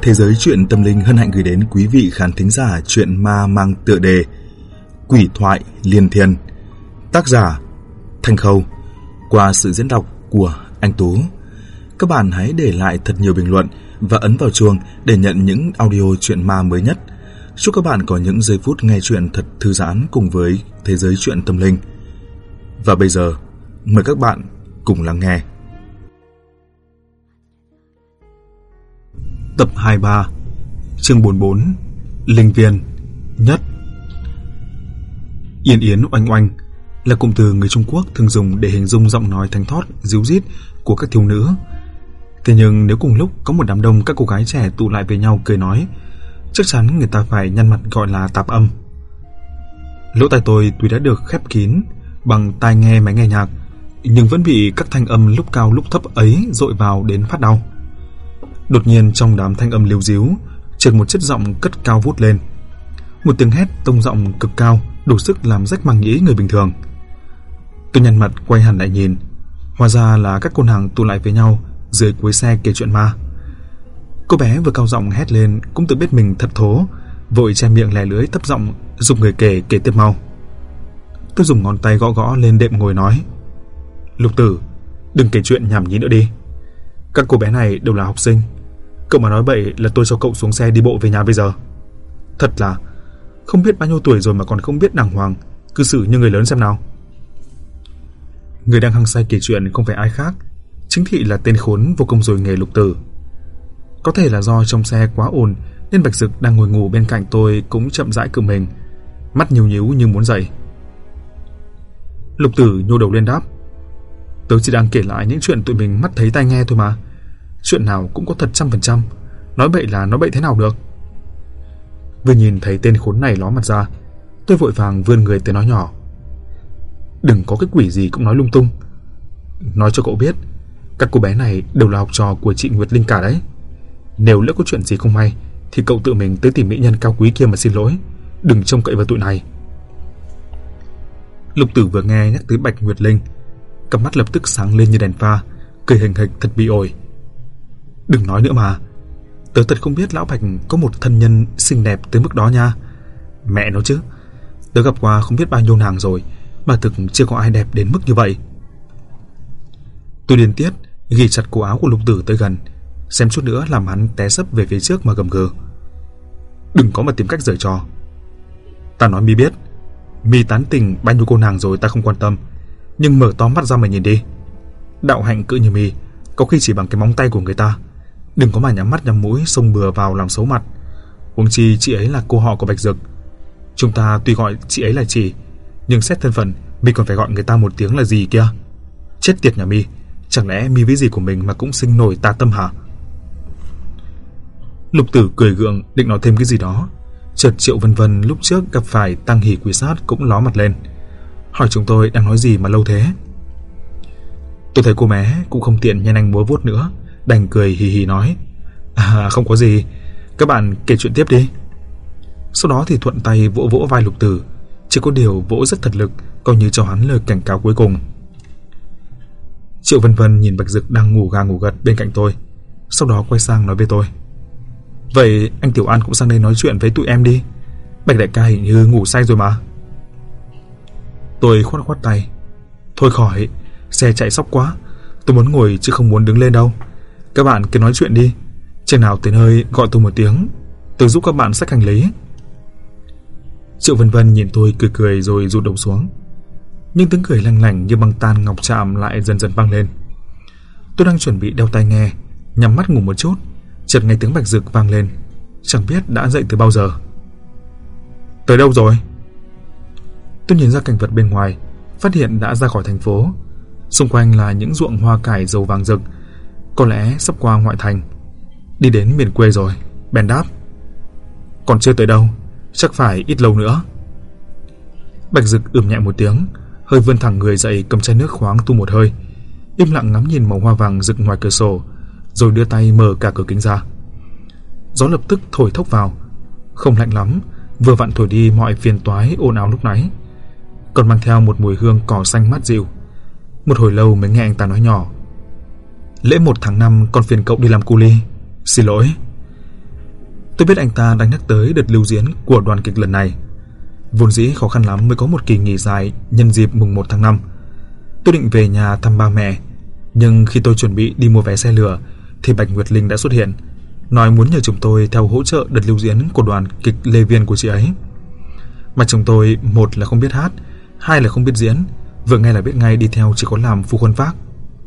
Thế giới truyện tâm linh hân hạnh gửi đến quý vị khán thính giả truyện ma mang tựa đề Quỷ thoại liên thiên, tác giả Thanh Khâu, qua sự diễn đọc của anh Tú. Các bạn hãy để lại thật nhiều bình luận và ấn vào chuông để nhận những audio truyện ma mới nhất. Chúc các bạn có những giây phút nghe truyện thật thư giãn cùng với thế giới truyện tâm linh. Và bây giờ, mời các bạn cùng lắng nghe. Tập 23, chương 44, Linh Viên nhất. Yên yến oanh oanh là cụm từ người Trung Quốc thường dùng để hình dung giọng nói thánh thót, ríu rít của các thiếu nữ. Thế nhưng nếu cùng lúc có một đám đông các cô gái trẻ tụ lại với nhau cười nói, chắc chắn người ta phải nhăn mặt gọi là tạp âm. Lỗ tai tôi tuy đã được khép kín bằng tai nghe máy nghe nhạc, nhưng vẫn bị các thanh âm lúc cao lúc thấp ấy dội vào đến phát đau. Đột nhiên trong đám thanh âm líu ríu chợt một chất giọng cất cao vút lên. Một tiếng hét tông giọng cực cao đủ sức làm rách màng nhĩ người bình thường. Tôi nhăn mặt quay hẳn lại nhìn, hóa ra là các cô nàng tụ lại với nhau dưới cuối xe kể chuyện ma. Cô bé vừa cao giọng hét lên cũng tự biết mình thật thố, vội che miệng lè lưỡi thấp giọng giục người kể tiếp mau. Tôi dùng ngón tay gõ gõ lên đệm ngồi nói, Lục Tử, đừng kể chuyện nhảm nhí nữa đi. Các cô bé này đều là học sinh, cậu mà nói bậy là tôi cho cậu xuống xe đi bộ về nhà bây giờ. Thật là không biết bao nhiêu tuổi rồi mà còn không biết đàng hoàng, cư xử như người lớn xem nào. Người đang hăng say kể chuyện không phải ai khác, chính thị là tên khốn vô công rồi nghề Lục Tử. Có thể là do trong xe quá ồn nên Bạch Dực đang ngồi ngủ bên cạnh tôi cũng chậm rãi cự mình, mắt nhíu nhíu như muốn dậy. Lục Tử nhô đầu lên đáp, tớ chỉ đang kể lại những chuyện tụi mình mắt thấy tai nghe thôi mà. Chuyện nào cũng có thật 100%, nói bậy là nói bậy thế nào được. Vừa nhìn thấy tên khốn này ló mặt ra, tôi vội vàng vươn người tới nói nhỏ, đừng có cái quỷ gì cũng nói lung tung. Nói cho cậu biết, các cô bé này đều là học trò của chị Nguyệt Linh cả đấy. Nếu lỡ có chuyện gì không may thì cậu tự mình tới tìm mỹ nhân cao quý kia mà xin lỗi, đừng trông cậy vào tụi này. Lục Tử vừa nghe nhắc tới Bạch Nguyệt Linh, cặp mắt lập tức sáng lên như đèn pha, cười hình hịch thật bị ổi. Đừng nói nữa mà, tớ thật không biết lão Bạch có một thân nhân xinh đẹp tới mức đó nha. Mẹ nó chứ, tớ gặp qua không biết bao nhiêu nàng rồi mà thực chưa có ai đẹp đến mức như vậy. Tôi điên tiết ghi chặt cổ áo của Lục Tử tới gần, xem chút nữa làm hắn té sấp về phía trước mà gầm gừ. Đừng có mà tìm cách giở trò. Ta nói mi biết, mi tán tình bao nhiêu cô nàng rồi ta không quan tâm, nhưng mở to mắt ra mà nhìn đi. Đạo hạnh cỡ như mi, có khi chỉ bằng cái móng tay của người ta. Đừng có mà nhắm mắt nhắm mũi xông bừa vào làm xấu mặt. Huống chi chị ấy là cô họ của Bạch Dực. Chúng ta tuy gọi chị ấy là chị, nhưng xét thân phận mi còn phải gọi người ta một tiếng là gì kia. Chết tiệt nhà mi, chẳng lẽ mi với gì của mình mà cũng sinh nổi tà tâm hả? Lục Tử cười gượng định nói thêm cái gì đó, chợt Triệu Vân Vân lúc trước gặp phải Tăng Hỷ Quỷ Sát cũng ló mặt lên, hỏi chúng tôi đang nói gì mà lâu thế. Tôi thấy cô bé cũng không tiện nhanh anh múa vuốt nữa, đành cười hì hì nói, không có gì, các bạn kể chuyện tiếp đi. Sau đó thì thuận tay vỗ vỗ vai Lục Tử, chỉ có điều vỗ rất thật lực, coi như cho hắn lời cảnh cáo cuối cùng. Triệu Vân Vân nhìn Bạch Dực đang ngủ gà ngủ gật bên cạnh tôi, sau đó quay sang nói với tôi, vậy anh Tiểu An cũng sang đây nói chuyện với tụi em đi, Bạch đại ca hình như ngủ say rồi mà. Tôi khoát khoát tay, thôi khỏi, xe chạy sóc quá, tôi muốn ngồi chứ không muốn đứng lên đâu. Các bạn cứ nói chuyện đi, chừng nào tới nơi gọi tôi một tiếng, tôi giúp các bạn xách hành lý. Triệu Vân Vân nhìn tôi cười cười rồi rụt đầu xuống, nhưng tiếng cười lanh lảnh như băng tan ngọc chạm lại dần dần vang lên. Tôi đang chuẩn bị đeo tai nghe, nhắm mắt ngủ một chút, chợt nghe tiếng Bạch Dực vang lên, chẳng biết đã dậy từ bao giờ. Tới đâu rồi? Tôi nhìn ra cảnh vật bên ngoài, phát hiện đã ra khỏi thành phố. Xung quanh là những ruộng hoa cải dầu vàng rực, có lẽ sắp qua ngoại thành, đi đến miền quê rồi. Bèn đáp, còn chưa tới đâu, chắc phải ít lâu nữa. Bạch Dực nhẹ một tiếng, hơi vươn thẳng người dậy, cầm chai nước khoáng tu một hơi, im lặng ngắm nhìn màu hoa vàng rực ngoài cửa sổ, rồi đưa tay mở cả cửa kính ra. Gió lập tức thổi thốc vào, không lạnh lắm, vừa vặn thổi đi mọi phiền toái ồn ào lúc nãy, còn mang theo một mùi hương cỏ xanh mát dịu. Một hồi lâu mới nghe anh ta nói nhỏ, lễ 1 tháng 5 con phiền cậu đi làm cu li, xin lỗi. Tôi biết anh ta đang nhắc tới đợt lưu diễn của đoàn kịch lần này. Vốn dĩ khó khăn lắm mới có một kỳ nghỉ dài nhân dịp mùng 1 tháng 5. Tôi định về nhà thăm ba mẹ, nhưng khi tôi chuẩn bị đi mua vé xe lửa thì Bạch Nguyệt Linh đã xuất hiện, nói muốn nhờ chúng tôi theo hỗ trợ đợt lưu diễn của đoàn kịch Lê Viên của chị ấy. Mà chồng tôi, một là không biết hát, hai là không biết diễn, vừa nghe là biết ngay đi theo chỉ có làm phu khuân vác.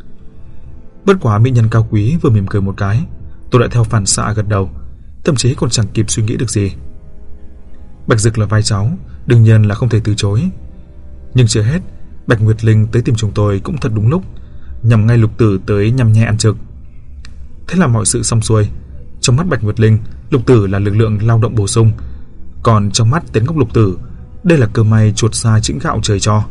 Bất quá mỹ nhân cao quý vừa mỉm cười một cái, tôi đã theo phản xạ gật đầu, thậm chí còn chẳng kịp suy nghĩ được gì. Bạch Dực là vai cháu, đương nhiên là không thể từ chối. Nhưng chưa hết, Bạch Nguyệt Linh tới tìm chúng tôi cũng thật đúng lúc, nhằm ngay Lục Tử tới nhằm nhe ăn trực. Thế là mọi sự xong xuôi. Trong mắt Bạch Nguyệt Linh, Lục Tử là lực lượng lao động bổ sung, còn trong mắt Tiến Ngốc Lục Tử, đây là cơ may chuột xa chĩnh gạo trời cho.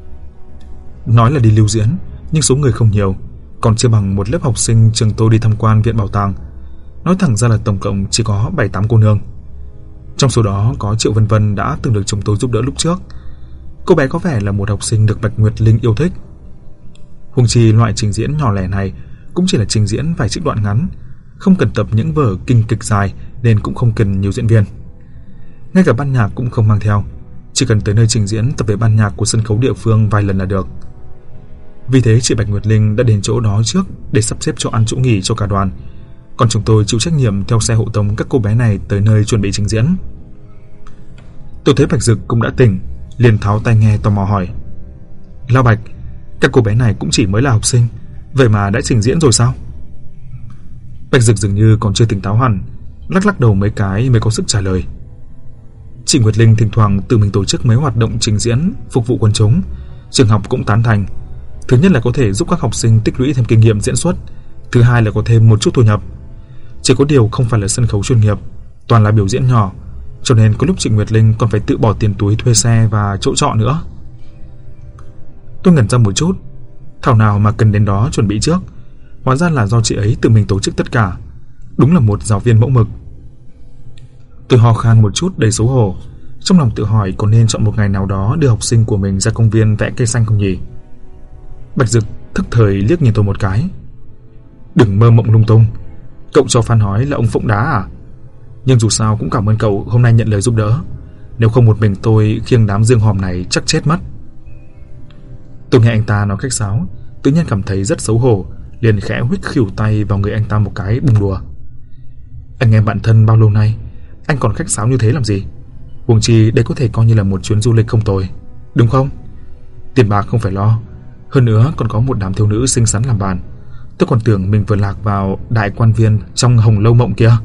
Nói là đi lưu diễn, nhưng số người không nhiều, còn chưa bằng một lớp học sinh trường tôi đi tham quan viện bảo tàng. Nói thẳng ra là tổng cộng chỉ có 7-8 cô nương. Trong số đó có Triệu Vân Vân đã từng được chúng tôi giúp đỡ lúc trước. Cô bé có vẻ là một học sinh được Bạch Nguyệt Linh yêu thích. Huống chi loại trình diễn nhỏ lẻ này cũng chỉ là trình diễn vài trích đoạn ngắn, không cần tập những vở kinh kịch dài nên cũng không cần nhiều diễn viên. Ngay cả ban nhạc cũng không mang theo, chỉ cần tới nơi trình diễn tập về ban nhạc của sân khấu địa phương vài lần là được. Vì thế chị Bạch Nguyệt Linh đã đến chỗ đó trước để sắp xếp chỗ ăn chỗ nghỉ cho cả đoàn, còn chúng tôi chịu trách nhiệm theo xe hộ tống các cô bé này tới nơi chuẩn bị trình diễn. Tôi thấy Bạch Dực cũng đã tỉnh, liền tháo tai nghe tò mò hỏi: "Lão Bạch, các cô bé này cũng chỉ mới là học sinh, vậy mà đã trình diễn rồi sao?" Bạch Dực dường như còn chưa tỉnh táo hẳn, lắc lắc đầu mấy cái mới có sức trả lời: "Chị Nguyệt Linh thỉnh thoảng tự mình tổ chức mấy hoạt động trình diễn phục vụ quần chúng, trường học cũng tán thành. Thứ nhất là có thể giúp các học sinh tích lũy thêm kinh nghiệm diễn xuất, thứ hai là có thêm một chút thu nhập. Chỉ có điều không phải là sân khấu chuyên nghiệp, toàn là biểu diễn nhỏ, cho nên có lúc chị Nguyệt Linh còn phải tự bỏ tiền túi thuê xe và chỗ trọ nữa." Tôi ngẩn ra một chút, thảo nào mà cần đến đó chuẩn bị trước, hóa ra là do chị ấy tự mình tổ chức tất cả. Đúng là một giáo viên mẫu mực. Tôi ho khan một chút đầy xấu hổ, trong lòng tự hỏi có nên chọn một ngày nào đó đưa học sinh của mình ra công viên vẽ cây xanh không nhỉ. Bạch Dực thức thời liếc nhìn tôi một cái: "Đừng mơ mộng lung tung, cậu cho Phan Hói là ông Phụng Đá à? Nhưng dù sao cũng cảm ơn cậu hôm nay nhận lời giúp đỡ, nếu không một mình tôi khiêng đám dương hòm này chắc chết mất." Tôi nghe anh ta nói khách sáo, tự nhiên cảm thấy rất xấu hổ, liền khẽ huých khỉu tay vào người anh ta một cái bùng đùa: "Anh em bạn thân bao lâu nay, anh còn khách sáo như thế làm gì? Huống chi đây có thể coi như là một chuyến du lịch không tồi, đúng không? Tiền bạc không phải lo, hơn nữa còn có một đám thiếu nữ xinh xắn làm bạn. Tôi còn tưởng mình vừa lạc vào đại quan viên trong Hồng Lâu Mộng kia."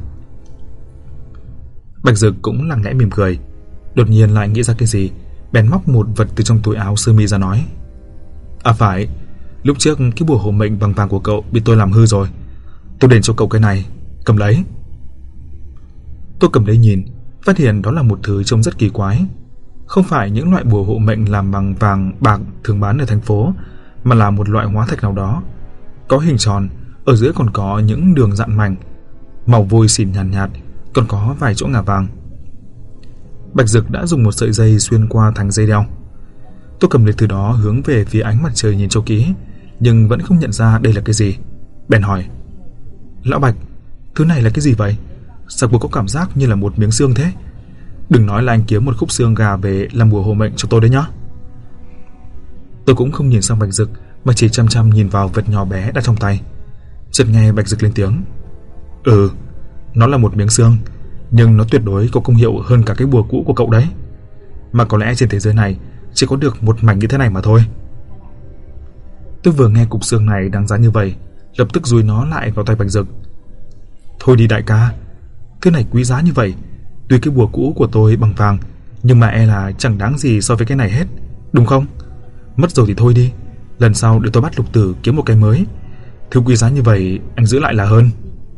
Bạch Dực cũng lặng lẽ mỉm cười, đột nhiên lại nghĩ ra cái gì, bèn móc một vật từ trong túi áo sơ mi ra nói: "À phải, lúc trước cái bùa hộ mệnh bằng vàng của cậu bị tôi làm hư rồi, tôi đền cho cậu cái này, cầm lấy." Tôi cầm lấy nhìn, phát hiện đó là một thứ trông rất kỳ quái. Không phải những loại bùa hộ mệnh làm bằng vàng bạc thường bán ở thành phố, mà là một loại hóa thạch nào đó, có hình tròn, ở giữa còn có những đường dạn mảnh, màu vôi xỉn nhàn nhạt, còn có vài chỗ ngà vàng. Bạch Dực đã dùng một sợi dây xuyên qua thành dây đeo. Tôi cầm lấy thứ đó hướng về phía ánh mặt trời nhìn cho kỹ, nhưng vẫn không nhận ra đây là cái gì, bèn hỏi: "Lão Bạch, thứ này là cái gì vậy? Sao tôi có cảm giác như là một miếng xương thế? Đừng nói là anh kiếm một khúc xương gà về làm bùa hộ mệnh cho tôi đấy nhá." Tôi cũng không nhìn sang Bạch Dực, mà chỉ chăm chăm nhìn vào vật nhỏ bé đặt trong tay. Chợt nghe Bạch Dực lên tiếng: "Ừ, nó là một miếng xương, nhưng nó tuyệt đối có công hiệu hơn cả cái bùa cũ của cậu đấy. Mà có lẽ trên thế giới này chỉ có được một mảnh như thế này mà thôi." Tôi vừa nghe cục xương này đáng giá như vậy, lập tức dúi nó lại vào tay Bạch Dực. "Thôi đi đại ca, thứ này quý giá như vậy, tuy cái bùa cũ của tôi bằng vàng, nhưng mà e là chẳng đáng gì so với cái này hết, đúng không? Mất rồi thì thôi đi, lần sau để tôi bắt Lục Tử kiếm một cái mới. Thứ quý giá như vậy anh giữ lại là hơn."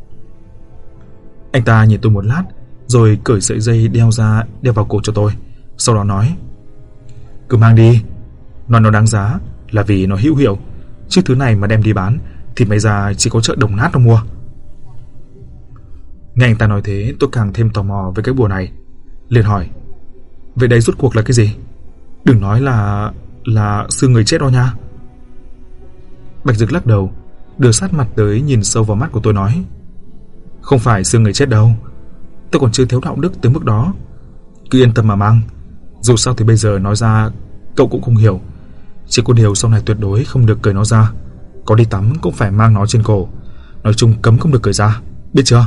Anh ta nhìn tôi một lát, rồi cởi sợi dây đeo ra đeo vào cổ cho tôi, sau đó nói: "Cứ mang đi, nói nó đáng giá là vì nó hữu hiệu, chứ thứ này mà đem đi bán thì may ra chỉ có chợ Đồng Nát nó mua." Nghe anh ta nói thế, tôi càng thêm tò mò với cái bùa này, liền hỏi: "Vậy đây rốt cuộc là cái gì? Đừng nói là xương người chết đó nha." Bạch Dực lắc đầu, đưa sát mặt tới nhìn sâu vào mắt của tôi nói: "Không phải xương người chết đâu, tôi còn chưa thiếu đạo đức tới mức đó. Cứ yên tâm mà mang. Dù sao thì bây giờ nói ra cậu cũng không hiểu. Chỉ có điều sau này tuyệt đối không được cởi nó ra. Có đi tắm cũng phải mang nó trên cổ. Nói chung cấm không được cởi ra, biết chưa?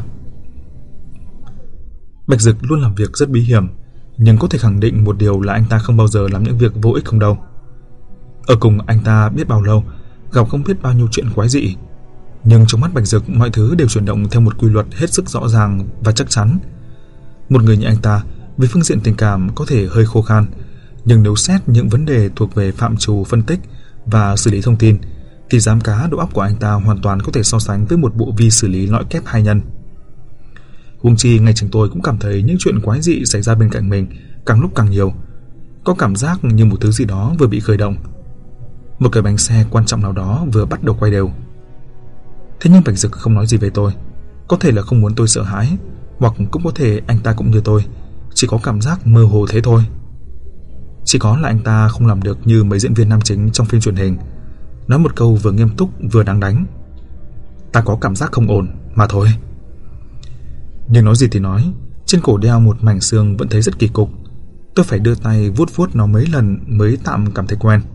Bạch Dực luôn làm việc rất bí hiểm, nhưng có thể khẳng định một điều là anh ta không bao giờ làm những việc vô ích không đâu. Ở cùng anh ta biết bao lâu, gặp không biết bao nhiêu chuyện quái dị, nhưng trong mắt Bạch Dực mọi thứ đều chuyển động theo một quy luật hết sức rõ ràng và chắc chắn. Một người như anh ta, về phương diện tình cảm có thể hơi khô khan, nhưng nếu xét những vấn đề thuộc về phạm trù phân tích và xử lý thông tin, thì giám cá đầu óc của anh ta hoàn toàn có thể so sánh với một bộ vi xử lý lõi kép hai nhân. Huống chi ngay chính tôi cũng cảm thấy những chuyện quái dị xảy ra bên cạnh mình càng lúc càng nhiều, có cảm giác như một thứ gì đó vừa bị khởi động, một cái bánh xe quan trọng nào đó vừa bắt đầu quay đều. Thế nhưng Bạch Dực không nói gì với tôi, có thể là không muốn tôi sợ hãi, hoặc cũng có thể anh ta cũng như tôi, chỉ có cảm giác mơ hồ thế thôi. Chỉ có là anh ta không làm được như mấy diễn viên nam chính trong phim truyền hình, nói một câu vừa nghiêm túc vừa đáng đánh: ta có cảm giác không ổn mà thôi. Nhưng nói gì thì nói, trên cổ đeo một mảnh xương vẫn thấy rất kỳ cục. Tôi phải đưa tay vuốt vuốt nó mấy lần mới tạm cảm thấy quen.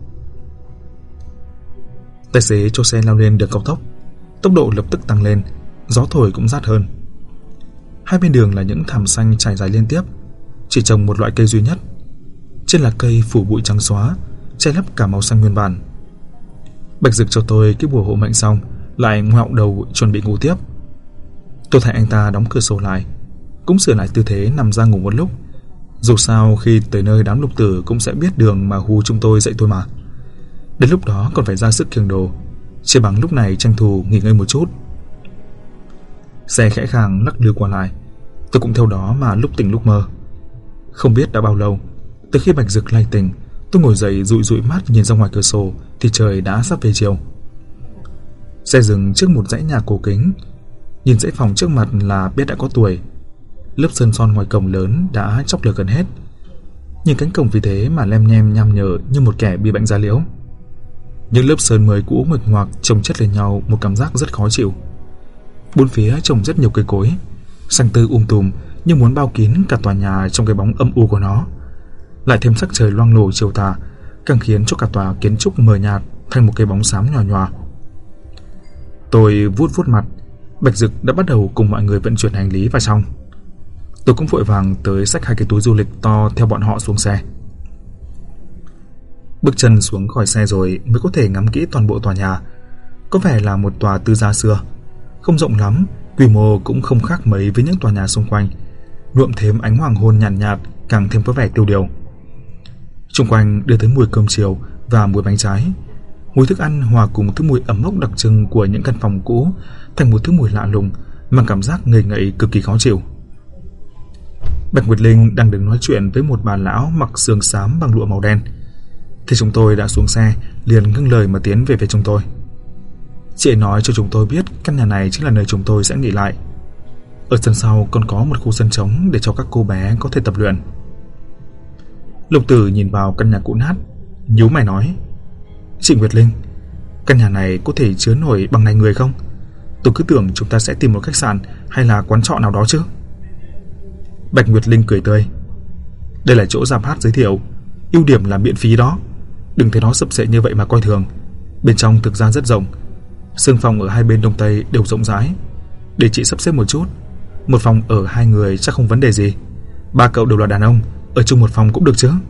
Tài xế cho xe lao lên đường cao tốc, tốc độ lập tức tăng lên, gió thổi cũng rát hơn. Hai bên đường là những thảm xanh trải dài liên tiếp, chỉ trồng một loại cây duy nhất. Trên là cây phủ bụi trắng xóa, che lấp cả màu xanh nguyên bản. Bạch Dực cho tôi cái bùa hộ mệnh xong, lại ngoẹo đầu chuẩn bị ngủ tiếp. Tôi thấy anh ta đóng cửa sổ lại, cũng sửa lại tư thế nằm ra ngủ một lúc. Dù sao khi tới nơi đám lục tử cũng sẽ biết đường mà hù chúng tôi dậy thôi mà. Đến lúc đó còn phải ra sức kiêng đồ, chỉ bằng lúc này tranh thủ nghỉ ngơi một chút. Xe khẽ khàng lắc lư qua lại, tôi cũng theo đó mà lúc tỉnh lúc mơ. Không biết đã bao lâu, từ khi Bạch Dực lay tỉnh, tôi ngồi dậy dụi dụi mắt nhìn ra ngoài cửa sổ thì trời đã sắp về chiều. Xe dừng trước một dãy nhà cổ kính, nhìn dãy phòng trước mặt là biết đã có tuổi. Lớp sơn son ngoài cổng lớn đã chóc lửa gần hết, nhìn cánh cổng vì thế mà lem nhem nham nhở như một kẻ bị bệnh da liễu. Những lớp sơn mới cũ nguệch ngoạc chồng chất lên nhau, một cảm giác rất khó chịu. Bốn phía trồng rất nhiều cây cối, xanh tươi tùm như muốn bao kín cả tòa nhà trong cái bóng âm u của nó. Lại thêm sắc trời loang lổ chiều tà, càng khiến cho cả tòa kiến trúc mờ nhạt thành một cái bóng xám nhòa nhòa. Tôi vuốt vuốt mặt. Bạch Dực đã bắt đầu cùng mọi người vận chuyển hành lý vào trong. Tôi cũng vội vàng tới xách hai cái túi du lịch to theo bọn họ xuống xe. Bước chân xuống khỏi xe rồi mới có thể ngắm kỹ toàn bộ tòa nhà. Có vẻ là một tòa tư gia xưa, không rộng lắm, quy mô cũng không khác mấy với những tòa nhà xung quanh, nhuộm thêm ánh hoàng hôn nhàn nhạt, càng thêm có vẻ tiêu điều. Xung quanh đưa tới mùi cơm chiều và mùi bánh trái. Mùi thức ăn hòa cùng thứ mùi ẩm mốc đặc trưng của những căn phòng cũ thành một thứ mùi lạ lùng, mang cảm giác ngậy ngậy cực kỳ khó chịu. Bạch Nguyệt Linh đang đứng nói chuyện với một bà lão mặc sườn xám bằng lụa màu đen. Thì chúng tôi đã xuống xe, liền ngưng lời mà tiến về phía chúng tôi. Chị ấy nói cho chúng tôi biết căn nhà này chính là nơi chúng tôi sẽ nghỉ lại. Ở sân sau còn có một khu sân trống để cho các cô bé có thể tập luyện. Lục Tử nhìn vào căn nhà cũ nát, nhíu mày nói: Chị Nguyệt Linh, căn nhà này có thể chứa nổi bằng này người không? Tôi cứ tưởng chúng ta sẽ tìm một khách sạn hay là quán trọ nào đó chứ. Bạch Nguyệt Linh cười tươi: Đây là chỗ giáp hát giới thiệu, ưu điểm là miễn phí đó. Đừng thấy nó sập sệ như vậy mà coi thường. Bên trong thực ra rất rộng, sương phòng ở hai bên đông tây đều rộng rãi. Để chị sắp xếp một chút, một phòng ở hai người chắc không vấn đề gì. Ba cậu đều là đàn ông, ở chung một phòng cũng được chứ.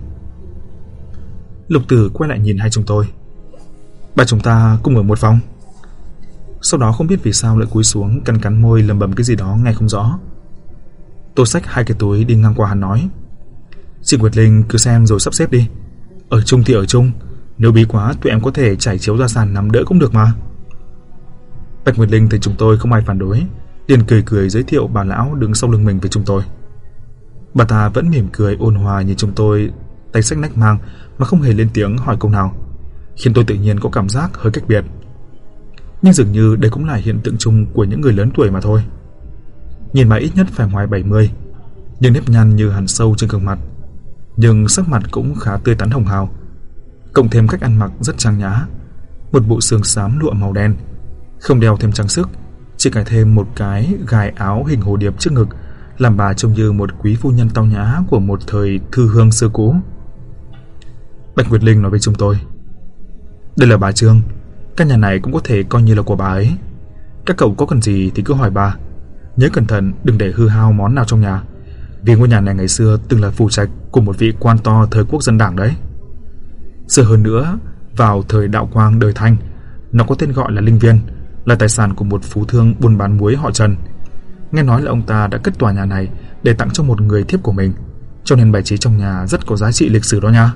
Lục Tử quay lại nhìn hai chúng tôi: Ba chúng ta cùng ở một phòng. Sau đó không biết vì sao lại cúi xuống cắn cắn môi lẩm bẩm cái gì đó nghe không rõ. Tôi xách hai cái túi đi ngang qua hắn nói: Chị Nguyệt Linh cứ xem rồi sắp xếp đi. Ở chung thì ở chung, nếu bí quá tụi em có thể trải chiếu ra sàn nằm đỡ cũng được mà. Bạch Nguyệt Linh thấy chúng tôi không ai phản đối, liền cười cười giới thiệu bà lão đứng sau lưng mình với chúng tôi. Bà ta vẫn mỉm cười ôn hòa nhìn chúng tôi, tay xách nách mang mà không hề lên tiếng hỏi câu nào, khiến tôi tự nhiên có cảm giác hơi cách biệt. Nhưng dường như đây cũng là hiện tượng chung của những người lớn tuổi mà thôi. Nhìn mà ít nhất phải ngoài 70, nhưng nếp nhăn như hằn sâu trên gương mặt, nhưng sắc mặt cũng khá tươi tắn hồng hào. Cộng thêm cách ăn mặc rất trang nhã, một bộ sườn xám lụa màu đen, không đeo thêm trang sức, chỉ cài thêm một cái gài áo hình hồ điệp trước ngực, làm bà trông như một quý phu nhân tao nhã của một thời thư hương xưa cũ. Bạch Nguyệt Linh nói với chúng tôi: "Đây là bà Trương, căn nhà này cũng có thể coi như là của bà ấy. Các cậu có cần gì thì cứ hỏi bà. Nhớ cẩn thận đừng để hư hao món nào trong nhà, vì ngôi nhà này ngày xưa từng là phủ trạch của một vị quan to thời quốc dân đảng đấy. Xưa hơn nữa, vào thời đạo quang đời Thanh, nó có tên gọi là Linh Viên, là tài sản của một phú thương buôn bán muối họ Trần. Nghe nói là ông ta đã cất tòa nhà này để tặng cho một người thiếp của mình, cho nên bài trí trong nhà rất có giá trị lịch sử đó nha."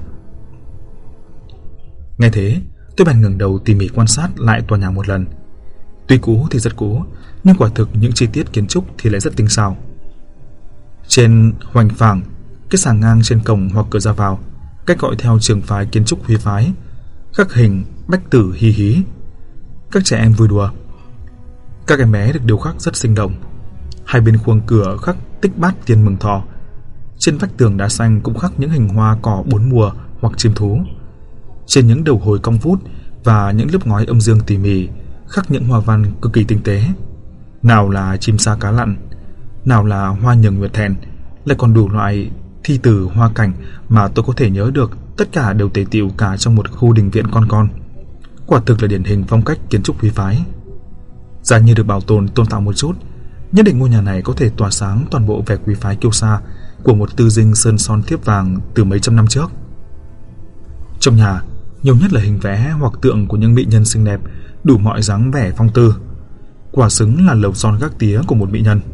Nghe thế, tôi bèn ngẩng đầu tỉ mỉ quan sát lại tòa nhà một lần. Tuy cũ thì rất cũ, nhưng quả thực những chi tiết kiến trúc thì lại rất tinh xảo. Trên hoành phảng, cái sàng ngang trên cổng hoặc cửa ra vào, cách gọi theo trường phái kiến trúc Huy phái, khắc hình bách tử hí hí, các trẻ em vui đùa. Các em bé được điêu khắc rất sinh động. Hai bên khuôn cửa khắc tích bát tiên mừng thọ. Trên vách tường đá xanh cũng khắc những hình hoa cỏ bốn mùa hoặc chim thú. Trên những đầu hồi cong vút và những lớp ngói âm dương tỉ mỉ khắc những hoa văn cực kỳ tinh tế. Nào là chim sa cá lặn, nào là hoa nhường nguyệt thẹn, lại còn đủ loại thi từ hoa cảnh mà tôi có thể nhớ được, tất cả đều tề tựu cả trong một khu đình viện con. Quả thực là điển hình phong cách kiến trúc Huy phái. Giả như được bảo tồn tôn tạo một chút, nhất định ngôi nhà này có thể tỏa sáng toàn bộ vẻ quý phái kiêu sa của một tư dinh sơn son thiếp vàng từ mấy trăm năm trước. Trong nhà, nhiều nhất là hình vẽ hoặc tượng của những mỹ nhân xinh đẹp, đủ mọi dáng vẻ phong tư. Quả xứng là lầu son gác tía của một mỹ nhân.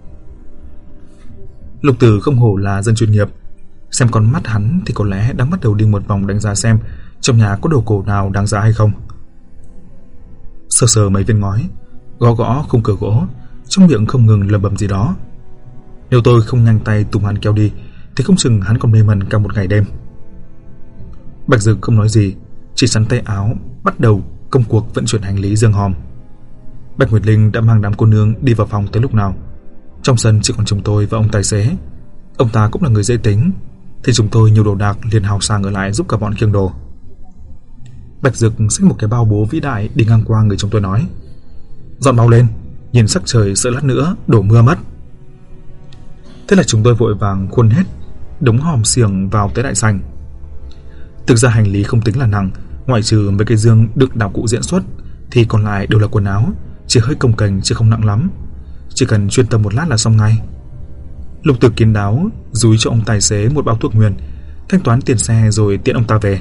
Lục Tử không hổ là dân chuyên nghiệp. Xem con mắt hắn thì có lẽ đang bắt đầu đi một vòng đánh giá xem trong nhà có đồ cổ nào đáng giá hay không. Sờ sờ mấy viên ngói, gõ gõ khung cửa gỗ, trong miệng không ngừng lẩm bẩm gì đó. Nếu tôi không nhanh tay tùng hắn kéo đi thì không chừng hắn còn mê mẩn cả một ngày đêm. Bạch Dực không nói gì, chỉ sắn tay áo bắt đầu công cuộc vận chuyển hành lý giường hòm. Bạch Nguyệt Linh đã mang đám cô nương đi vào phòng tới lúc nào. Trong sân chỉ còn chúng tôi và ông tài xế. Ông ta cũng là người dễ tính, thì chúng tôi nhiều đồ đạc liền hào sảng ở lại giúp cả bọn khiêng đồ. Bạch Dực xách một cái bao bố vĩ đại đi ngang qua người chúng tôi nói: "Dọn bao lên, nhìn sắc trời sợ lát nữa đổ mưa mất." Thế là chúng tôi vội vàng khuân hết đống hòm xiềng vào tới đại sảnh. Thực ra hành lý không tính là nặng, ngoại trừ mấy cái dương đựng đạo cụ diễn xuất thì còn lại đều là quần áo, chỉ hơi cồng kềnh chứ không nặng lắm. Chỉ cần chuyên tâm một lát là xong ngay. Lục Tử kín đáo dúi cho ông tài xế một bao thuốc nguyên, thanh toán tiền xe rồi tiễn ông ta về.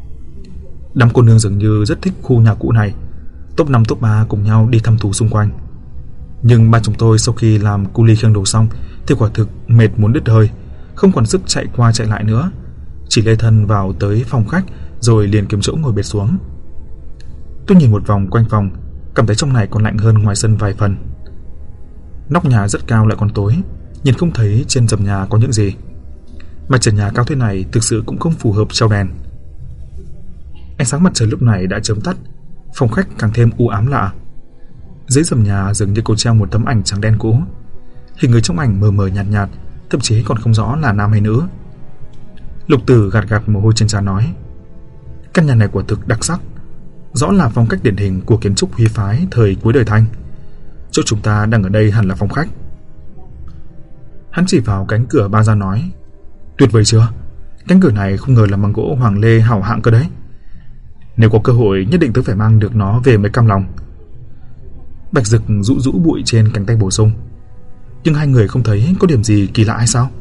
Đám cô nương dường như rất thích khu nhà cũ này, top 5 top 3 cùng nhau đi thăm thú xung quanh. Nhưng ba chúng tôi sau khi làm cu ly khiêng đồ xong thì quả thực mệt muốn đứt hơi, không còn sức chạy qua chạy lại nữa, chỉ lê thân vào tới phòng khách rồi liền kiếm chỗ ngồi bệt xuống. Tôi nhìn một vòng quanh phòng, cảm thấy trong này còn lạnh hơn ngoài sân vài phần. Nóc nhà rất cao lại còn tối, nhìn không thấy trên trần nhà có những gì. Mà trần nhà cao thế này thực sự cũng không phù hợp treo đèn. Ánh sáng mặt trời lúc này đã chớm tắt, phòng khách càng thêm u ám lạ. Dưới trần nhà dường như có treo một tấm ảnh trắng đen cũ. Hình người trong ảnh mờ mờ nhạt nhạt, thậm chí còn không rõ là nam hay nữ. Lục Tử gạt gạt mồ hôi trên trán nói: "Căn nhà này quả thực đặc sắc, rõ là phong cách điển hình của kiến trúc Huy phái thời cuối đời Thanh. Chỗ chúng ta đang ở đây hẳn là phòng khách." Hắn chỉ vào cánh cửa ba ra nói: "Tuyệt vời chưa? Cánh cửa này không ngờ là bằng gỗ hoàng lê hảo hạng cơ đấy. Nếu có cơ hội nhất định tớ phải mang được nó về mới cam lòng." Bạch Dực rũ rũ bụi trên cánh tay bổ sung: "Nhưng hai người không thấy có điểm gì kỳ lạ hay sao?"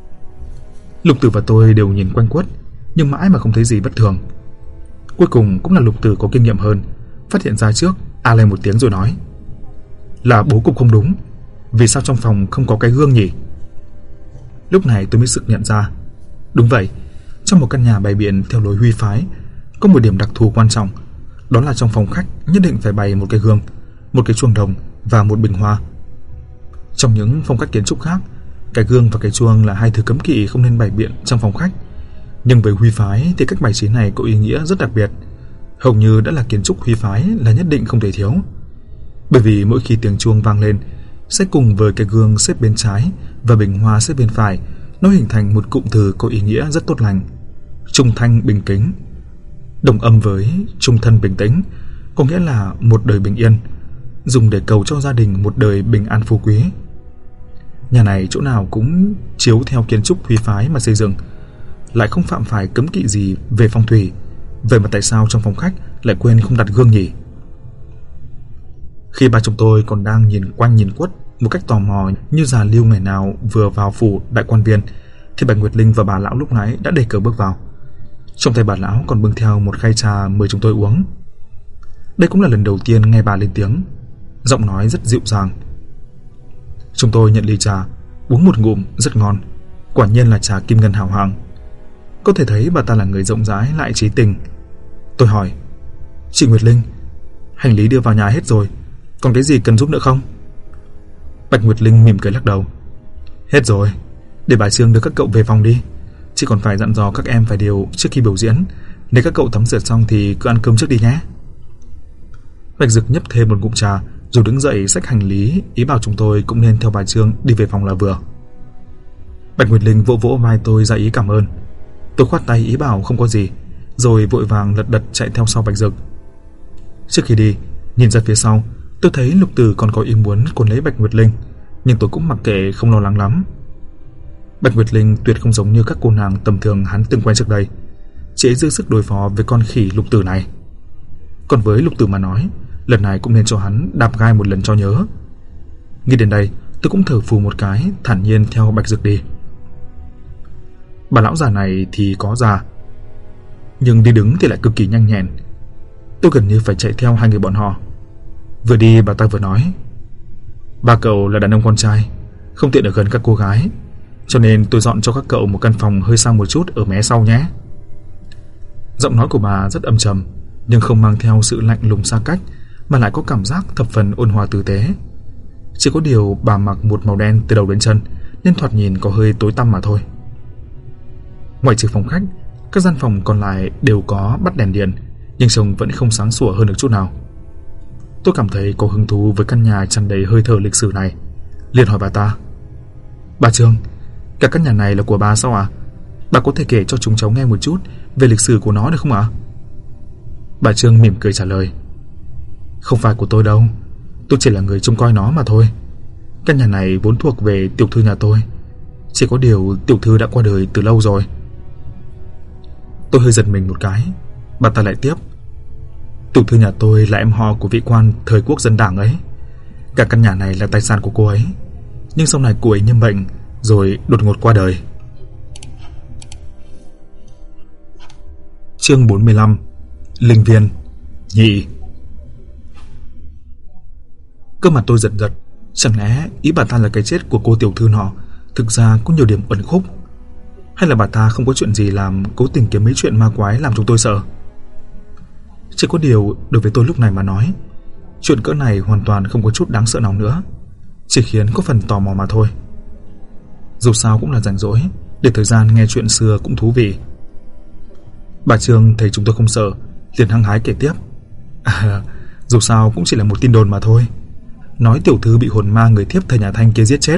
Lục Tử và tôi đều nhìn quanh quất, nhưng mãi mà không thấy gì bất thường. Cuối cùng cũng là Lục Tử có kinh nghiệm hơn, phát hiện ra trước, a lên một tiếng rồi nói: "Là bố cục không đúng. Vì sao trong phòng không có cái gương nhỉ?" Lúc này tôi mới sực nhận ra, đúng vậy, trong một căn nhà bày biện theo lối Huy phái có một điểm đặc thù quan trọng, đó là trong phòng khách nhất định phải bày một cái gương, một cái chuông đồng và một bình hoa. Trong những phong cách kiến trúc khác, cái gương và cái chuông là hai thứ cấm kỵ không nên bày biện trong phòng khách. Nhưng với Huy phái thì cách bày trí này có ý nghĩa rất đặc biệt, hầu như đã là kiến trúc Huy phái là nhất định không thể thiếu. Bởi vì mỗi khi tiếng chuông vang lên sẽ cùng với cái gương xếp bên trái và bình hoa xếp bên phải, nó hình thành một cụm từ có ý nghĩa rất tốt lành: trung thanh bình kính. Đồng âm với trung thân bình tĩnh, có nghĩa là một đời bình yên, dùng để cầu cho gia đình một đời bình an phú quý. Nhà này chỗ nào cũng chiếu theo kiến trúc quý phái mà xây dựng, lại không phạm phải cấm kỵ gì về phong thủy. Vậy mà tại sao trong phòng khách lại quên không đặt gương nhỉ? Khi ba chúng tôi còn đang nhìn quanh nhìn quất một cách tò mò như già lưu ngày nào vừa vào phủ đại quan viên, thì Bạch Nguyệt Linh và bà lão lúc nãy đã đẩy cửa bước vào. Trong tay bà lão còn bưng theo một khay trà mời chúng tôi uống. Đây cũng là lần đầu tiên nghe bà lên tiếng, giọng nói rất dịu dàng. Chúng tôi nhận ly trà, uống một ngụm rất ngon, quả nhiên là trà kim ngân hào hạng. Có thể thấy bà ta là người rộng rãi lại trí tình. Tôi hỏi, chị Nguyệt Linh, hành lý đưa vào nhà hết rồi, còn cái gì cần giúp nữa không? Bạch Nguyệt Linh mỉm cười lắc đầu. Hết rồi, để bà Trương đưa các cậu về phòng đi. Chỉ còn phải dặn dò các em vài điều trước khi biểu diễn. Nếu các cậu tắm rửa xong thì cứ ăn cơm trước đi nhé. Bạch Dực nhấp thêm một ngụm trà rồi đứng dậy xách hành lý, ý bảo chúng tôi cũng nên theo bà Trương đi về phòng là vừa. Bạch Nguyệt Linh vỗ vỗ vai tôi ra ý cảm ơn. Tôi khoát tay ý bảo không có gì, rồi vội vàng lật đật chạy theo sau Bạch Dực. Trước khi đi, nhìn ra phía sau, tôi thấy Lục Tử còn có ý muốn cuốn lấy Bạch Nguyệt Linh, nhưng tôi cũng mặc kệ, không lo lắng lắm. Bạch Nguyệt Linh tuyệt không giống như các cô nàng tầm thường hắn từng quen trước đây. Chị ấy dư sức đối phó với con khỉ Lục Tử này. Còn với Lục Tử mà nói, lần này cũng nên cho hắn đạp gai một lần cho nhớ. Nghĩ đến đây, tôi cũng thở phù một cái, thản nhiên theo Bạch Dực đi. Bà lão già này thì có già, nhưng đi đứng thì lại cực kỳ nhanh nhẹn. Tôi gần như phải chạy theo hai người bọn họ. Vừa đi bà ta vừa nói, ba cậu là đàn ông con trai, không tiện ở gần các cô gái, cho nên tôi dọn cho các cậu một căn phòng hơi xa một chút ở mé sau nhé. Giọng nói của bà rất âm trầm, nhưng không mang theo sự lạnh lùng xa cách, mà lại có cảm giác thập phần ôn hòa tử tế. Chỉ có điều bà mặc một màu đen từ đầu đến chân, nên thoạt nhìn có hơi tối tăm mà thôi. Ngoại trừ phòng khách, các gian phòng còn lại đều có bắt đèn điện, nhưng trông vẫn không sáng sủa hơn được chút nào. Tôi cảm thấy có hứng thú với căn nhà tràn đầy hơi thở lịch sử này, liền hỏi bà ta, bà Trương, cả căn nhà này là của bà sao ạ? Bà có thể kể cho chúng cháu nghe một chút về lịch sử của nó được không ạ? Bà Trương mỉm cười trả lời, không phải của tôi đâu, tôi chỉ là người trông coi nó mà thôi. Căn nhà này vốn thuộc về tiểu thư nhà tôi, chỉ có điều tiểu thư đã qua đời từ lâu rồi. Tôi hơi giật mình một cái. Bà ta lại tiếp, tiểu thư nhà tôi là em họ của vị quan thời quốc dân đảng ấy. Cả căn nhà này là tài sản của cô ấy, nhưng sau này cô ấy nhiễm bệnh rồi đột ngột qua đời. Chương 45. Linh viên nhị. Cơ mặt tôi giật giật. Chẳng lẽ ý bà ta là cái chết của cô tiểu thư nọ thực ra có nhiều điểm uẩn khúc, hay là bà ta không có chuyện gì làm cố tình kiếm mấy chuyện ma quái làm chúng tôi sợ? Chỉ có điều đối với tôi lúc này mà nói, chuyện cỡ này hoàn toàn không có chút đáng sợ nào nữa, chỉ khiến có phần tò mò mà thôi. Dù sao cũng là rảnh rỗi, để thời gian nghe chuyện xưa cũng thú vị. Bà Trương thấy chúng tôi không sợ, liền hăng hái kể tiếp. Dù sao cũng chỉ là một tin đồn mà thôi, nói tiểu thư bị hồn ma người thiếp thời nhà Thanh kia giết chết.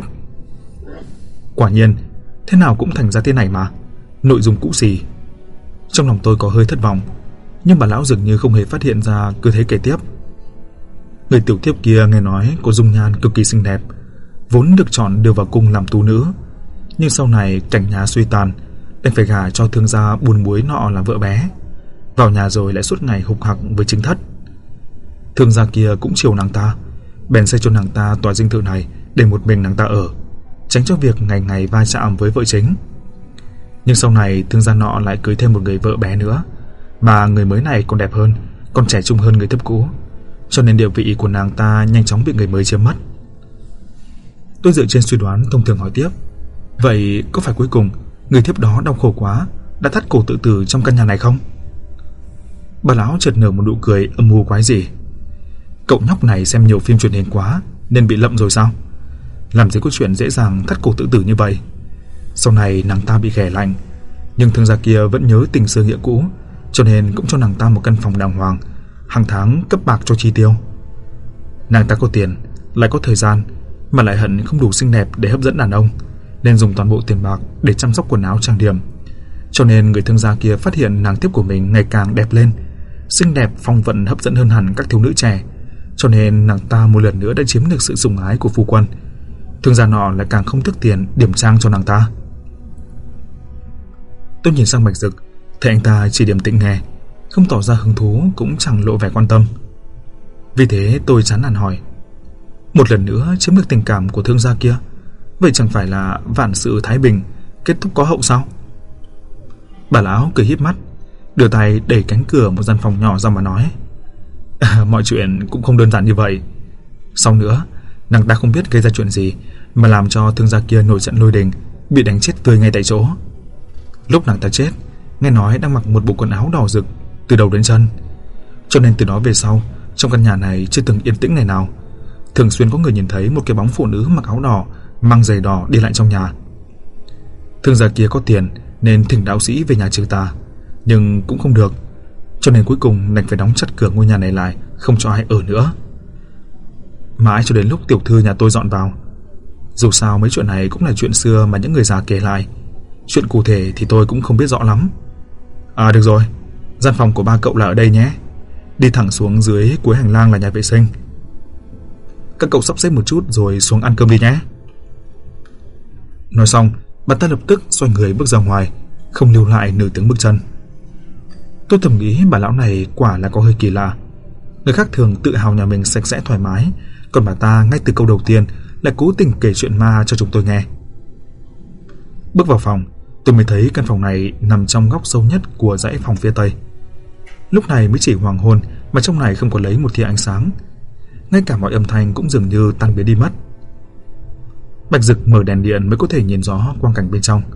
Quả nhiên, thế nào cũng thành ra thế này mà, nội dung cũ xì. Trong lòng tôi có hơi thất vọng, nhưng bà lão dường như không hề phát hiện ra, cứ thế kể tiếp. Người tiểu thiếp kia nghe nói có dung nhan cực kỳ xinh đẹp, vốn được chọn đưa vào cung làm tú nữ, nhưng sau này cảnh nhà suy tàn, đành phải gả cho thương gia buôn muối nọ làm vợ bé. Vào nhà rồi lại suốt ngày hục hặc với chính thất. Thương gia kia cũng chiều nàng ta, bèn xây cho nàng ta tòa dinh thự này để một mình nàng ta ở, tránh cho việc ngày ngày va chạm với vợ chính. Nhưng sau này thương gia nọ lại cưới thêm một người vợ bé nữa, mà người mới này còn đẹp hơn, còn trẻ trung hơn người thiếp cũ, cho nên địa vị của nàng ta nhanh chóng bị người mới chiếm mất. Tôi dựa trên suy đoán thông thường hỏi tiếp, vậy có phải cuối cùng người thiếp đó đau khổ quá đã thắt cổ tự tử trong căn nhà này không? Bà lão chợt nở một nụ cười âm u quái dị. Cậu nhóc này xem nhiều phim truyền hình quá nên bị lậm rồi sao? Làm gì có chuyện dễ dàng thắt cổ tự tử như vậy. Sau này nàng ta bị ghẻ lạnh, nhưng thương gia kia vẫn nhớ tình xưa nghĩa cũ, cho nên cũng cho nàng ta một căn phòng đàng hoàng, hàng tháng cấp bạc cho chi tiêu. Nàng ta có tiền, lại có thời gian, mà lại hận không đủ xinh đẹp để hấp dẫn đàn ông, nên dùng toàn bộ tiền bạc để chăm sóc quần áo trang điểm. Cho nên người thương gia kia phát hiện nàng tiếp của mình ngày càng đẹp lên, xinh đẹp phong vận hấp dẫn hơn hẳn các thiếu nữ trẻ, cho nên nàng ta một lần nữa đã chiếm được sự sủng ái của phu quân. thương gia nọ lại càng không tiếc tiền điểm trang cho nàng ta. Tôi nhìn sang Bạch Dực, thấy anh ta chỉ điềm tĩnh nghe, không tỏ ra hứng thú, cũng chẳng lộ vẻ quan tâm. Vì thế tôi chán nản hỏi: một lần nữa chiếm được tình cảm của thương gia kia, vậy chẳng phải là vạn sự thái bình, kết thúc có hậu sao? Bà lão cười híp mắt, đưa tay đẩy cánh cửa một gian phòng nhỏ ra mà nói: mọi chuyện cũng không đơn giản như vậy. Sau nữa, nàng ta không biết gây ra chuyện gì mà làm cho thương gia kia nổi trận lôi đình, bị đánh chết tươi ngay tại chỗ. Lúc nàng ta chết, nghe nói đang mặc một bộ quần áo đỏ rực từ đầu đến chân, cho nên từ đó về sau, trong căn nhà này chưa từng yên tĩnh ngày nào. Thường xuyên có người nhìn thấy một cái bóng phụ nữ mặc áo đỏ, mang giày đỏ đi lại trong nhà. Thương gia kia có tiền nên thỉnh đạo sĩ về nhà trừ tà, nhưng cũng không được, cho nên cuối cùng đành phải đóng chặt cửa ngôi nhà này lại, không cho ai ở nữa. Mãi cho đến lúc tiểu thư nhà tôi dọn vào. Dù sao mấy chuyện này cũng là chuyện xưa mà những người già kể lại, chuyện cụ thể thì tôi cũng không biết rõ lắm. À được rồi, gian phòng của ba cậu là ở đây nhé. Đi thẳng xuống dưới cuối hành lang là nhà vệ sinh. Các cậu sắp xếp một chút rồi xuống ăn cơm đi nhé. Nói xong, bà ta lập tức xoay người bước ra ngoài, không lưu lại nửa tiếng bước chân. Tôi thầm nghĩ bà lão này quả là có hơi kỳ lạ. Người khác thường tự hào nhà mình sạch sẽ thoải mái, còn bà ta ngay từ câu đầu tiên lại cố tình kể chuyện ma cho chúng tôi nghe. Bước vào phòng, tôi mới thấy căn phòng này nằm trong góc sâu nhất của dãy phòng phía tây. Lúc này mới chỉ hoàng hôn mà trong này không có lấy một tia ánh sáng, ngay cả mọi âm thanh cũng dường như tan biến đi mất. Bạch Dực mở đèn điện mới có thể nhìn rõ quang cảnh bên trong.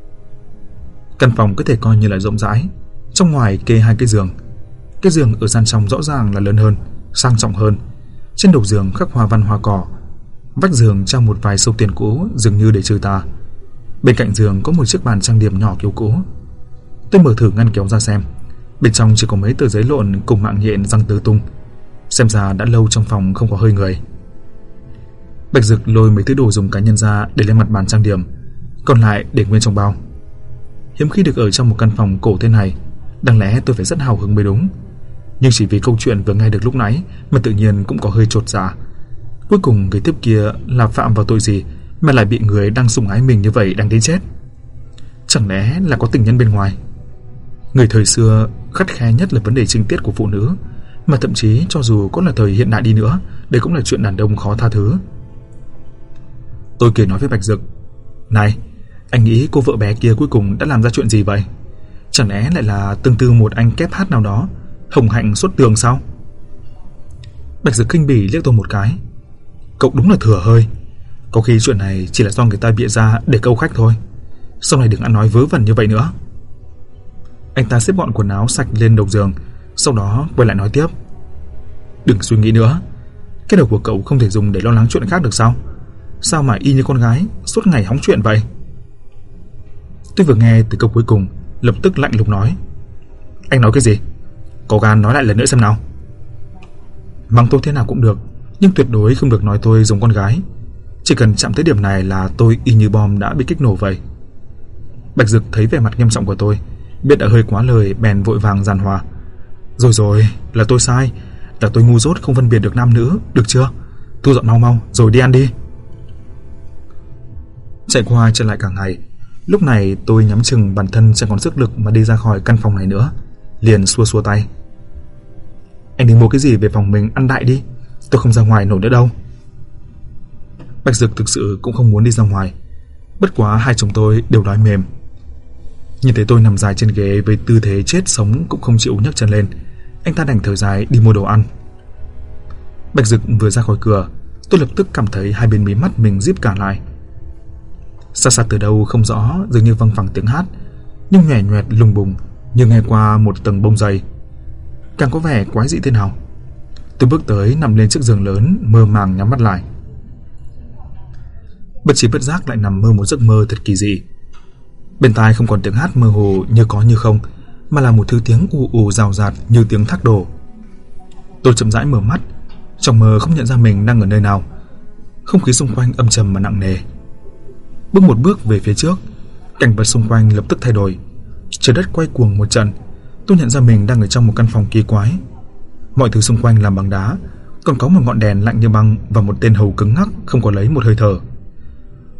Căn phòng có thể coi như là rộng rãi, trong ngoài kê hai cái giường. Cái giường ở gian trong rõ ràng là lớn hơn, sang trọng hơn. Trên đầu giường khắc hoa văn hoa cỏ, vách giường treo một vài sâu tiền cũ dường như để trừ tà. Bên cạnh giường có một chiếc bàn trang điểm nhỏ kiểu cũ. Tôi mở thử ngăn kéo ra xem, bên trong chỉ có mấy tờ giấy lộn cùng mạng nhện răng tứ tung. Xem ra đã lâu trong phòng không có hơi người. Bạch Dực lôi mấy thứ đồ dùng cá nhân ra để lên mặt bàn trang điểm, còn lại để nguyên trong bao. Hiếm khi được ở trong một căn phòng cổ thế này, đáng lẽ tôi phải rất hào hứng mới đúng. Nhưng chỉ vì câu chuyện vừa nghe được lúc nãy mà tự nhiên cũng có hơi chột dạ. Cuối cùng người tiếp kia là phạm vào tội gì mà lại bị người đang sủng ái mình như vậy đánh đến chết? Chẳng lẽ là có tình nhân bên ngoài? Người thời xưa khắt khe nhất là vấn đề trinh tiết của phụ nữ, mà thậm chí cho dù có là thời hiện đại đi nữa, đây cũng là chuyện đàn ông khó tha thứ. Tôi cười nói với Bạch Dực: này, anh nghĩ cô vợ bé kia cuối cùng đã làm ra chuyện gì vậy? Chẳng lẽ lại là tương tư một anh kép hát nào đó, hồng hạnh xuất tường sao? Bạch Dực khinh bỉ liếc tôi một cái: cậu đúng là thừa hơi. Có khi chuyện này chỉ là do người ta bịa ra để câu khách thôi. Sau này đừng ăn nói vớ vẩn như vậy nữa. Anh ta xếp gọn quần áo sạch lên đầu giường, sau đó quay lại nói tiếp: đừng suy nghĩ nữa. Cái đầu của cậu không thể dùng để lo lắng chuyện khác được sao? Sao mà y như con gái suốt ngày hóng chuyện vậy? Tôi vừa nghe từ câu cuối cùng, lập tức lạnh lùng nói: anh nói cái gì? Có gan nói lại lần nữa xem nào. Mắng tôi thế nào cũng được, nhưng tuyệt đối không được nói tôi giống con gái. Chỉ cần chạm tới điểm này là tôi y như bom đã bị kích nổ vậy. Bạch Dực thấy vẻ mặt nghiêm trọng của tôi, biết đã hơi quá lời, bèn vội vàng giàn hòa: rồi, là tôi sai, là tôi ngu dốt không phân biệt được nam nữ, được chưa? Thu dọn mau mau rồi đi ăn đi. Chạy qua trở lại cả ngày, lúc này tôi nhắm chừng bản thân chẳng còn sức lực mà đi ra khỏi căn phòng này nữa, liền xua xua tay: anh đi mua cái gì về phòng mình ăn đại đi, tôi không ra ngoài nổi nữa đâu. Bạch Dực thực sự cũng không muốn đi ra ngoài, bất quá hai chồng tôi đều đói mềm. Nhìn thấy tôi nằm dài trên ghế với tư thế chết sống cũng không chịu nhấc chân lên, anh ta đành thở dài đi mua đồ ăn. Bạch Dực vừa ra khỏi cửa, tôi lập tức cảm thấy hai bên mí mắt mình díp cả lại. Xa xa từ đâu không rõ dường như văng vẳng tiếng hát, nhưng nhòe nhoẹt lùng bùng như nghe qua một tầng bông dày, càng có vẻ quái dị thế nào. Tôi bước tới nằm lên chiếc giường lớn, mơ màng nhắm mắt lại. Bất trí bất giác lại nằm mơ một giấc mơ thật kỳ dị. Bên tai không còn tiếng hát mơ hồ như có như không, mà là một thứ tiếng ù ù rào rạt như tiếng thác đổ. Tôi chậm rãi mở mắt, trong mơ không nhận ra mình đang ở nơi nào. Không khí xung quanh âm trầm mà nặng nề. Bước một bước về phía trước, cảnh vật xung quanh lập tức thay đổi. Trời đất quay cuồng một trận. Tôi nhận ra mình đang ở trong một căn phòng kỳ quái. Mọi thứ xung quanh làm bằng đá, còn có một ngọn đèn lạnh như băng và một tên hầu cứng ngắc không có lấy một hơi thở.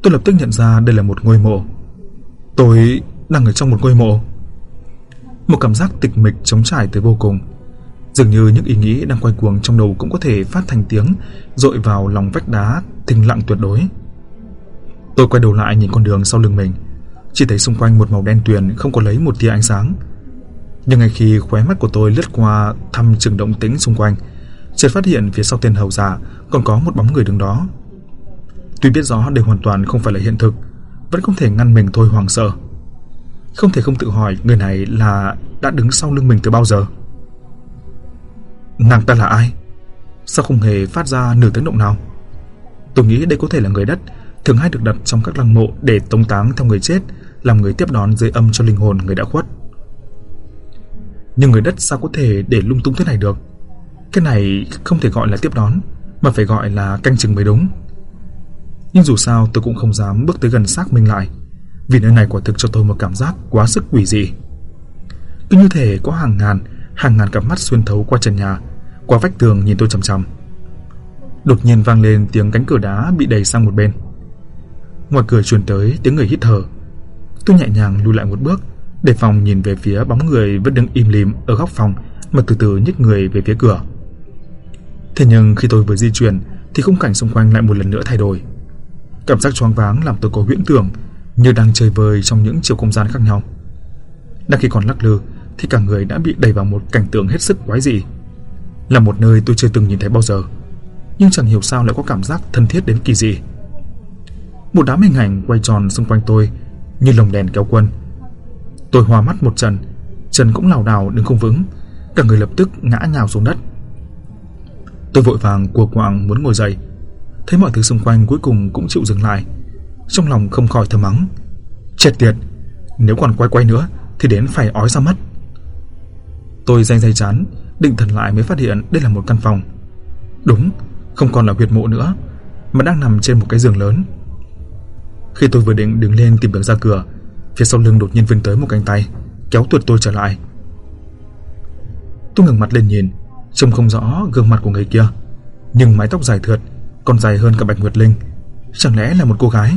Tôi lập tức nhận ra đây là một ngôi mộ. Tôi đang ở trong một ngôi mộ. Một cảm giác tịch mịch trống trải tới vô cùng. Dường như những ý nghĩ đang quay cuồng trong đầu cũng có thể phát thành tiếng dội vào lòng vách đá thinh lặng tuyệt đối. Tôi quay đầu lại nhìn con đường sau lưng mình, chỉ thấy xung quanh một màu đen tuyền không có lấy một tia ánh sáng. Nhưng ngay khi khóe mắt của tôi lướt qua thăm chừng động tĩnh xung quanh, chợt phát hiện phía sau tên hầu già còn có một bóng người đứng đó. Tuy biết rõ đây hoàn toàn không phải là hiện thực, vẫn không thể ngăn mình thôi hoảng sợ. Không thể không tự hỏi người này là đã đứng sau lưng mình từ bao giờ. Nàng ta là ai? Sao không hề phát ra nửa tiếng động nào? Tôi nghĩ đây có thể là người đất, thường hay được đặt trong các lăng mộ để tống táng theo người chết, làm người tiếp đón dưới âm cho linh hồn người đã khuất. Nhưng người đất sao có thể để lung tung thế này được? Cái này không thể gọi là tiếp đón, mà phải gọi là canh chừng mới đúng. Nhưng dù sao tôi cũng không dám bước tới gần xác mình lại, vì nơi này quả thực cho tôi một cảm giác quá sức quỷ dị. Cứ như thể có hàng ngàn cặp mắt xuyên thấu qua trần nhà, qua vách tường nhìn tôi chằm chằm. Đột nhiên vang lên tiếng cánh cửa đá bị đẩy sang một bên. Ngoài cửa truyền tới tiếng người hít thở. Tôi nhẹ nhàng lùi lại một bước, đề phòng nhìn về phía bóng người vẫn đứng im lìm ở góc phòng mà từ từ nhích người về phía cửa. Thế nhưng khi tôi vừa di chuyển thì khung cảnh xung quanh lại một lần nữa thay đổi. Cảm giác choáng váng làm tôi có huyễn tưởng như đang chơi vơi trong những chiều không gian khác nhau. Đang khi còn lắc lư thì cả người đã bị đẩy vào một cảnh tượng hết sức quái dị, là một nơi tôi chưa từng nhìn thấy bao giờ, nhưng chẳng hiểu sao lại có cảm giác thân thiết đến kỳ dị. Một đám hình ảnh quay tròn xung quanh tôi như lồng đèn kéo quân. Tôi hoa mắt một trận, chân cũng lảo đảo đứng không vững, cả người lập tức ngã nhào xuống đất. Tôi vội vàng cua quạng muốn ngồi dậy, thấy mọi thứ xung quanh cuối cùng cũng chịu dừng lại. Trong lòng không khỏi thầm mắng: chết tiệt, nếu còn quay nữa thì đến phải ói ra mất. Tôi day day chán, định thần lại mới phát hiện đây là một căn phòng. Đúng, không còn là huyệt mộ nữa, mà đang nằm trên một cái giường lớn. Khi tôi vừa định đứng lên tìm đường ra cửa, phía sau lưng đột nhiên vươn tới một cánh tay kéo tuột tôi trở lại. Tôi ngẩng mặt lên nhìn, trông không rõ gương mặt của người kia, nhưng mái tóc dài thượt, còn dài hơn cả Bạch Nguyệt Linh. Chẳng lẽ là một cô gái?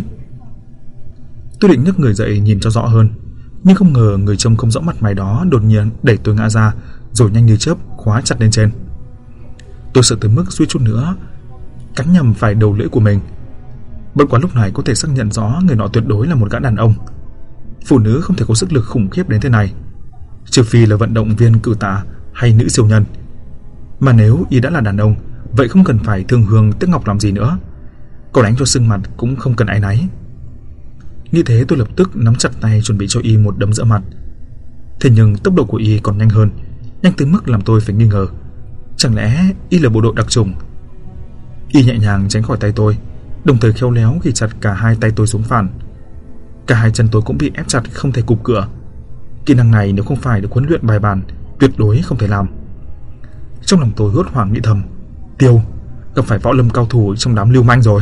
Tôi định nhấc người dậy nhìn cho rõ hơn, nhưng không ngờ người trông không rõ mặt mày đó đột nhiên đẩy tôi ngã ra, rồi nhanh như chớp khóa chặt lên trên. Tôi sợ tới mức suýt chút nữa cắn nhầm phải đầu lưỡi của mình. Bất quá lúc này có thể xác nhận rõ người nọ tuyệt đối là một gã đàn ông. Phụ nữ không thể có sức lực khủng khiếp đến thế này, trừ phi là vận động viên cự tạ hay nữ siêu nhân. Mà nếu y đã là đàn ông, vậy không cần phải thương hương tiếc ngọc làm gì nữa, có đánh cho sưng mặt cũng không cần áy náy. Như thế tôi lập tức nắm chặt tay chuẩn bị cho y một đấm dỡ mặt. Thế nhưng tốc độ của y còn nhanh hơn, nhanh tới mức làm tôi phải nghi ngờ, chẳng lẽ y là bộ đội đặc chủng? Y nhẹ nhàng tránh khỏi tay tôi, đồng thời khéo léo ghi chặt cả hai tay tôi xuống phản. Cả hai chân tôi cũng bị ép chặt không thể cụp cửa. Kỹ năng này nếu không phải được huấn luyện bài bản, tuyệt đối không thể làm. Trong lòng tôi hốt hoảng nghĩ thầm: Tiêu, gặp phải võ lâm cao thủ trong đám lưu manh rồi.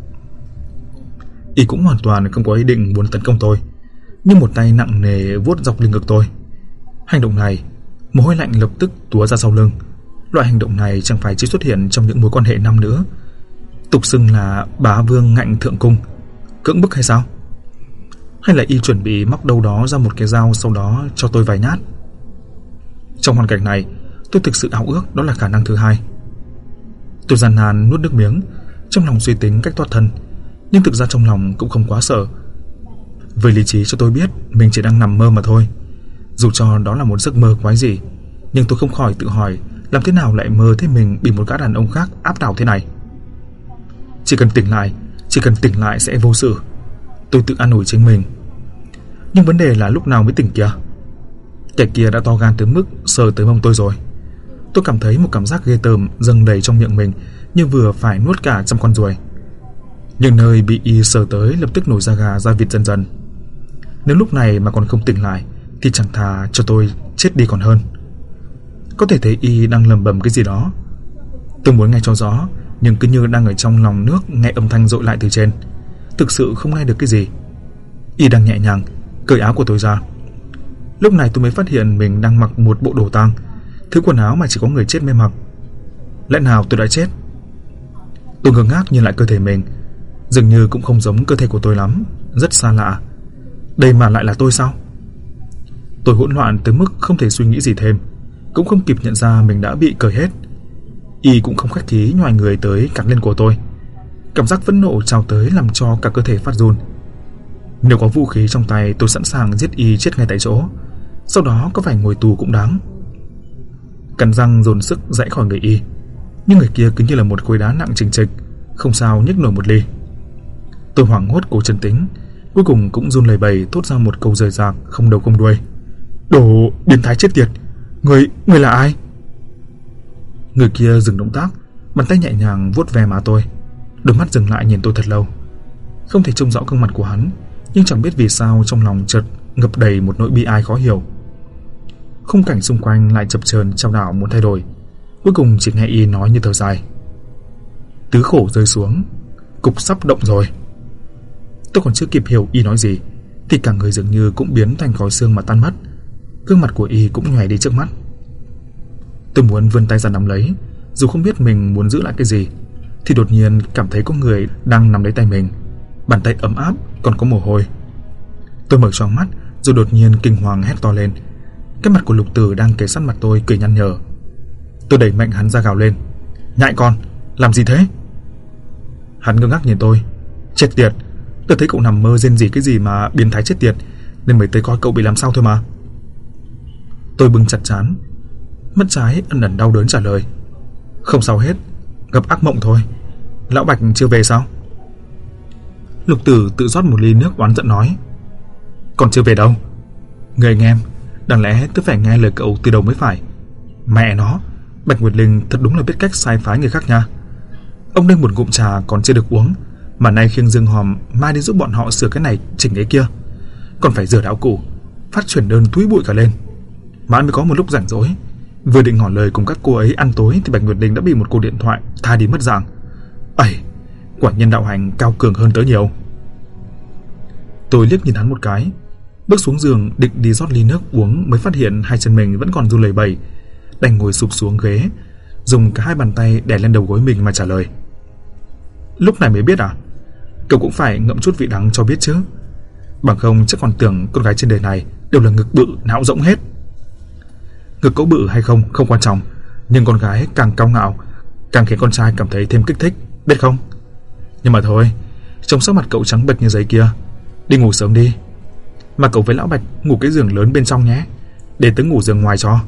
Y cũng hoàn toàn không có ý định muốn tấn công tôi, nhưng một tay nặng nề vuốt dọc lưng ngực tôi. Hành động này, mồ hôi lạnh lập tức túa ra sau lưng. Loại hành động này chẳng phải chỉ xuất hiện trong những mối quan hệ nam nữ, tục xưng là bá vương ngạnh thượng cung, cưỡng bức hay sao? Hay là y chuẩn bị móc đâu đó ra một cái dao, sau đó cho tôi vài nhát? Trong hoàn cảnh này, tôi thực sự ao ước đó là khả năng thứ hai. Tôi gian nan nuốt nước miếng, trong lòng suy tính cách thoát thân, nhưng thực ra trong lòng cũng không quá sợ. Với lý trí cho tôi biết mình chỉ đang nằm mơ mà thôi. Dù cho đó là một giấc mơ quái dị, nhưng tôi không khỏi tự hỏi làm thế nào lại mơ thấy mình bị một gã đàn ông khác áp đảo thế này. Chỉ cần tỉnh lại sẽ vô sự, tôi tự an ủi chính mình. Nhưng vấn đề là lúc nào mới tỉnh kìa. Kẻ kia đã to gan tới mức sờ tới mông tôi rồi. Tôi cảm thấy một cảm giác ghê tởm dâng đầy trong miệng mình, như vừa phải nuốt cả trăm con ruồi. Nhưng nơi bị y sờ tới lập tức nổi da gà da vịt dần dần. Nếu lúc này mà còn không tỉnh lại thì chẳng thà cho tôi chết đi còn hơn. Có thể thấy y đang lầm bầm cái gì đó. Tôi muốn nghe cho rõ, nhưng cứ như đang ở trong lòng nước nghe âm thanh dội lại từ trên, thực sự không nghe được cái gì. Y đang nhẹ nhàng cởi áo của tôi ra. Lúc này tôi mới phát hiện mình đang mặc một bộ đồ tang, thứ quần áo mà chỉ có người chết mới mặc. Lẽ nào tôi đã chết? Tôi ngơ ngác nhìn lại cơ thể mình, Dường như cũng không giống cơ thể của tôi lắm, rất xa lạ. Đây mà lại là tôi sao? Tôi hỗn loạn tới mức không thể suy nghĩ gì thêm, cũng không kịp nhận ra mình đã bị cởi hết. Y cũng không khách khí nhoài người tới cắn lên cổ tôi. Cảm giác phẫn nộ trào tới làm cho cả cơ thể phát run. Nếu có vũ khí trong tay, tôi sẵn sàng giết Y chết ngay tại chỗ, sau đó có phải ngồi tù cũng đáng. Cắn răng dồn sức giãy khỏi người Y, nhưng người kia cứ như là một khối đá nặng chình chịch, không sao nhấc nổi một ly. Tôi hoảng hốt cố trấn tĩnh, cuối cùng cũng run lẩy bẩy thốt ra một câu rời rạc không đầu không đuôi: "Đồ biến thái chết tiệt, người là ai?" Người kia dừng động tác, bàn tay nhẹ nhàng vuốt ve má tôi, đôi mắt dừng lại nhìn tôi thật lâu. Không thể trông rõ gương mặt của hắn, nhưng chẳng biết vì sao trong lòng chợt ngập đầy một nỗi bi ai khó hiểu. Khung cảnh xung quanh lại chập chờn trao đảo muốn thay đổi, cuối cùng chỉ nghe Y nói như thở dài: "Tứ khổ rơi xuống, cục sắp động rồi." Tôi còn chưa kịp hiểu Y nói gì thì cả người dường như cũng biến thành khói xương mà tan mất. Gương mặt của Y cũng nhòe đi trước mắt. Tôi muốn vươn tay ra nắm lấy, dù không biết mình muốn giữ lại cái gì, thì đột nhiên cảm thấy có người đang nắm lấy tay mình, bàn tay ấm áp còn có mồ hôi. Tôi mở choáng mắt rồi đột nhiên kinh hoàng hét to lên. Cái mặt của Lục Tử đang kề sát mặt tôi cười nhăn nhở. Tôi đẩy mạnh hắn ra gào lên: "Nhại con, làm gì thế?" Hắn ngơ ngác nhìn tôi: "Chết tiệt, tôi thấy cậu nằm mơ rên rỉ cái gì mà biến thái chết tiệt, nên mới tới coi cậu bị làm sao thôi mà." Tôi bưng chặt trán, mắt trái ẩn ẩn đau đớn trả lời: "Không sao hết, gặp ác mộng thôi. Lão Bạch chưa về sao?" Lục Tử tự rót một ly nước oán giận nói: "Còn chưa về đâu. Người anh em, đáng lẽ tôi phải nghe lời cậu từ đầu mới phải. Mẹ nó, Bạch Nguyệt Linh thật đúng là biết cách sai phái người khác nha. Ông nâng một ngụm trà còn chưa được uống, mà nay khiêng dương hòm mai đi giúp bọn họ sửa cái này chỉnh cái kia, còn phải rửa đạo cụ, phát chuyển đơn túi bụi cả lên. Mãi mới có một lúc rảnh rỗi, vừa định ngỏ lời cùng các cô ấy ăn tối thì Bạch Nguyệt Linh đã bị một cuộc điện thoại tha đi mất dạng. Ây, quả nhân đạo hành cao cường hơn tớ nhiều." Tôi liếc nhìn hắn một cái, bước xuống giường định đi rót ly nước uống mới phát hiện hai chân mình vẫn còn run lẩy bẩy, đành ngồi sụp xuống ghế, dùng cả hai bàn tay đè lên đầu gối mình mà trả lời: "Lúc này mới biết à? Cậu cũng phải ngậm chút vị đắng cho biết chứ, bằng không chắc còn tưởng con gái trên đời này đều là ngực bự não rỗng hết. Ngực có bự hay không không quan trọng, nhưng con gái càng cao ngạo càng khiến con trai cảm thấy thêm kích thích, biết không? Nhưng mà thôi, trông sắc mặt cậu trắng bệch như giấy kia, đi ngủ sớm đi. Mà cậu với lão Bạch ngủ cái giường lớn bên trong nhé, để tớ ngủ giường ngoài cho."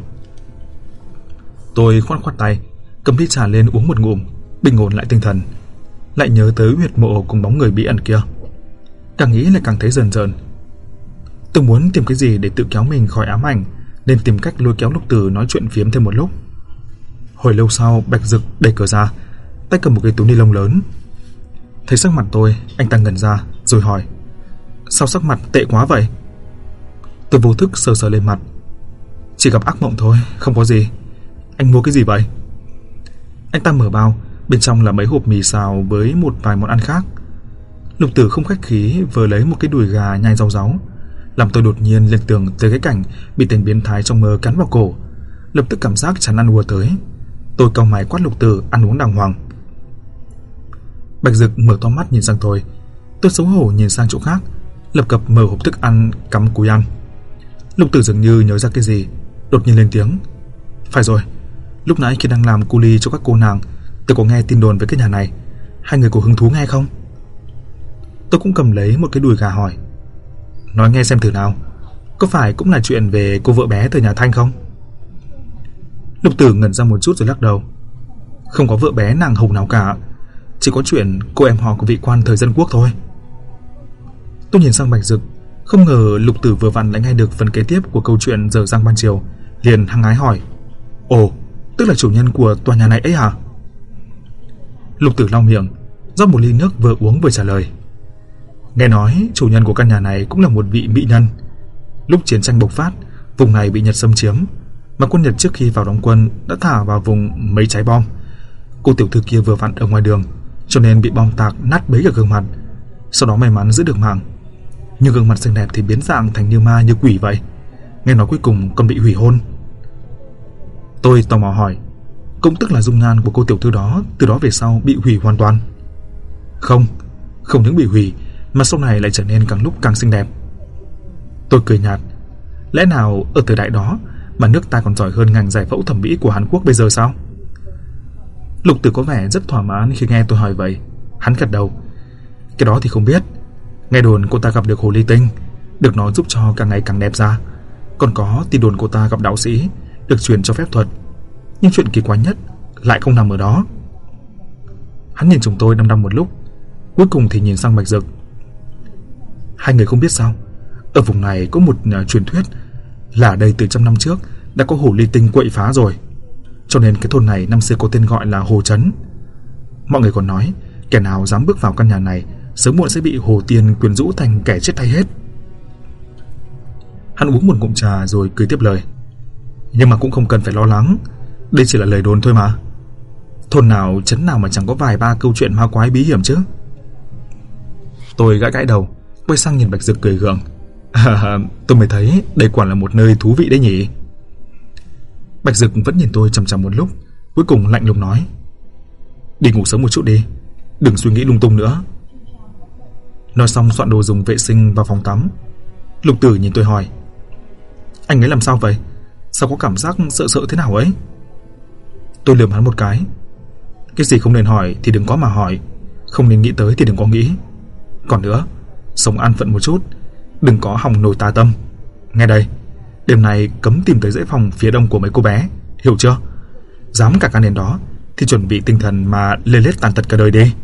Tôi khoát khoát tay, cầm ly trà lên uống một ngụm, bình ổn lại tinh thần. Lại nhớ tới huyệt mộ cùng bóng người bí ẩn kia, càng nghĩ lại càng thấy rờn rợn. Tôi muốn tìm cái gì để tự kéo mình khỏi ám ảnh, nên tìm cách lôi kéo Lục Tử nói chuyện phiếm thêm một lúc. Hồi lâu sau, Bạch Dực đẩy cửa ra, tay cầm một cái túi ni lông lớn. Thấy sắc mặt tôi, anh ta ngẩn ra rồi hỏi: "Sao sắc mặt tệ quá vậy?" Tôi vô thức sờ sờ lên mặt: "Chỉ gặp ác mộng thôi, không có gì. Anh mua cái gì vậy?" Anh ta mở bao, bên trong là mấy hộp mì xào với một vài món ăn khác. Lục Tử không khách khí vừa lấy một cái đùi gà nhai rau ráu, làm tôi đột nhiên liên tưởng tới cái cảnh bị tên biến thái trong mơ cắn vào cổ. Lập tức cảm giác chán ăn ùa tới. Tôi cau mày quát Lục Tử ăn uống đàng hoàng. Bạch Dực mở to mắt nhìn sang tôi xấu hổ nhìn sang chỗ khác, lập cập mở hộp thức ăn cắm cúi ăn. Lục Tử dường như nhớ ra cái gì, đột nhiên lên tiếng: "Phải rồi, lúc nãy khi đang làm cu ly cho các cô nàng, tôi có nghe tin đồn về cái nhà này, hai người có hứng thú nghe không?" Tôi cũng cầm lấy một cái đùi gà hỏi: "Nói nghe xem thử nào, có phải cũng là chuyện về cô vợ bé từ nhà Thanh không?" Lục Tử ngẩn ra một chút rồi lắc đầu: "Không có vợ bé nàng hồng nào cả, chỉ có chuyện cô em họ của vị quan thời dân quốc thôi." Tôi nhìn sang Bạch Dực, không ngờ Lục Tử vừa vặn lại nghe được phần kế tiếp của câu chuyện dở dang ban chiều, liền hăng hái hỏi: "Ồ, tức là chủ nhân của tòa nhà này ấy hả?" Lục Tử lau miệng, rót một ly nước vừa uống vừa trả lời: "Nghe nói chủ nhân của căn nhà này cũng là một vị mỹ nhân. Lúc chiến tranh bộc phát, vùng này bị Nhật xâm chiếm, mà quân Nhật trước khi vào đóng quân đã thả vào vùng mấy trái bom. Cô tiểu thư kia vừa vặn ở ngoài đường, cho nên bị bom tạc nát bấy cả gương mặt. Sau đó may mắn giữ được mạng, nhưng gương mặt xinh đẹp thì biến dạng thành như ma như quỷ vậy. Nghe nói cuối cùng còn bị hủy hôn." Tôi tò mò hỏi: "Cũng tức là dung nhan của cô tiểu thư đó từ đó về sau bị hủy hoàn toàn?" "Không, không những bị hủy mà sau này lại trở nên càng lúc càng xinh đẹp. Tôi cười nhạt. Lẽ nào ở thời đại đó mà nước ta còn giỏi hơn ngành giải phẫu thẩm mỹ của Hàn Quốc bây giờ sao? Lục Tử có vẻ rất thỏa mãn khi nghe tôi hỏi vậy. Hắn gật đầu. Cái đó thì không biết. Nghe đồn cô ta gặp được hồ ly tinh, được nó giúp cho càng ngày càng đẹp ra. Còn có tin đồn cô ta gặp đạo sĩ, được truyền cho phép thuật. Nhưng chuyện kỳ quái nhất lại không nằm ở đó. Hắn nhìn chúng tôi đăm đăm một lúc, cuối cùng thì nhìn sang Bạch Dực. Hai người không biết sao, ở vùng này có một truyền thuyết là ở đây từ trăm năm trước đã có hồ ly tinh quậy phá rồi, cho nên cái thôn này năm xưa có tên gọi là Hồ Trấn. Mọi người còn nói kẻ nào dám bước vào căn nhà này sớm muộn sẽ bị Hồ Tiên quyến rũ thành kẻ chết thay hết. Hắn uống một ngụm trà rồi cười tiếp lời. Nhưng mà cũng không cần phải lo lắng, đây chỉ là lời đồn thôi mà. Thôn nào trấn nào mà chẳng có vài ba câu chuyện ma quái bí hiểm chứ. Tôi gãi gãi đầu, quay sang nhìn Bạch Dực cười gượng. Tôi mới thấy đây quả là một nơi thú vị đấy nhỉ. Bạch Dực vẫn nhìn tôi chằm chằm một lúc, cuối cùng lạnh lùng nói. Đi ngủ sớm một chút đi, đừng suy nghĩ lung tung nữa. Nói xong soạn đồ dùng vệ sinh vào phòng tắm. Lục Tử nhìn tôi hỏi. Anh ấy làm sao vậy? Sao có cảm giác sợ sợ thế nào ấy? Tôi lườm hắn một cái. Cái gì không nên hỏi thì đừng có mà hỏi, không nên nghĩ tới thì đừng có nghĩ. Còn nữa, sống an phận một chút, đừng có hòng nổi tà tâm. Nghe đây, đêm nay cấm tìm tới dãy phòng phía đông của mấy cô bé, hiểu chưa? Dám cả gan đến đó thì chuẩn bị tinh thần mà lê lết tàn tật cả đời đi.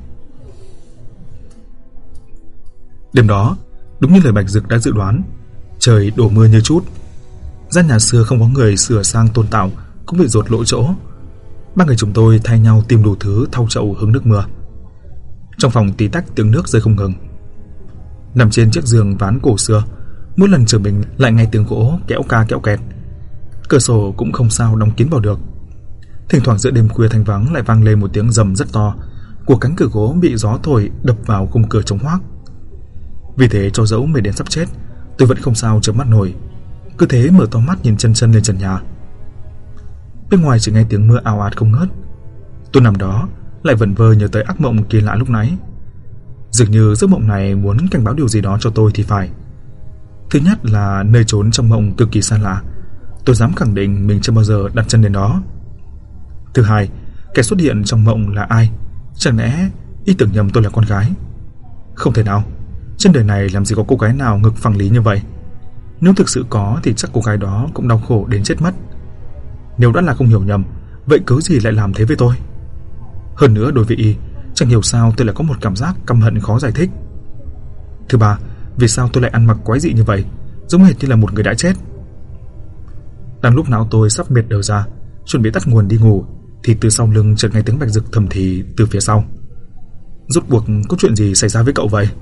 Đêm đó, đúng như lời Bạch Dực đã dự đoán, trời đổ mưa như chút. Gian nhà xưa không có người sửa sang tôn tạo cũng bị dột lỗ chỗ. Ba người chúng tôi thay nhau tìm đủ thứ thau chậu hứng nước mưa. Trong phòng tí tách tiếng nước rơi không ngừng. Nằm trên chiếc giường ván cổ xưa, mỗi lần trở mình lại nghe tiếng gỗ kéo ca kéo kẹt. Cửa sổ cũng không sao đóng kín vào được. Thỉnh thoảng giữa đêm khuya thanh vắng lại vang lên một tiếng rầm rất to của cánh cửa gỗ bị gió thổi đập vào khung cửa trống hoác. Vì thế cho dẫu mệt đến sắp chết, tôi vẫn không sao chợp mắt nổi, cứ thế mở to mắt nhìn chân chân lên trần nhà. Bên ngoài chỉ nghe tiếng mưa ào ạt không ngớt. Tôi nằm đó lại vẩn vơ nhớ tới ác mộng kỳ lạ lúc nãy. Dường như giấc mộng này muốn cảnh báo điều gì đó cho tôi thì phải. Thứ nhất là nơi trốn trong mộng cực kỳ xa lạ, tôi dám khẳng định mình chưa bao giờ đặt chân đến đó. Thứ hai, kẻ xuất hiện trong mộng là ai? Chẳng lẽ ý tưởng nhầm tôi là con gái? Không thể nào, trên đời này làm gì có cô gái nào ngực phẳng lý như vậy. Nếu thực sự có thì chắc cô gái đó cũng đau khổ đến chết mất. Nếu đã là không hiểu nhầm, vậy cớ gì lại làm thế với tôi? Hơn nữa đối với y, chẳng hiểu sao tôi lại có một cảm giác căm hận khó giải thích. Thứ ba, vì sao tôi lại ăn mặc quái dị như vậy, giống hệt như là một người đã chết. Đang lúc não tôi sắp mệt đờ ra, chuẩn bị tắt nguồn đi ngủ, thì từ sau lưng chợt nghe tiếng Bạch Dực thầm thì từ phía sau. Rốt cuộc có chuyện gì xảy ra với cậu vậy?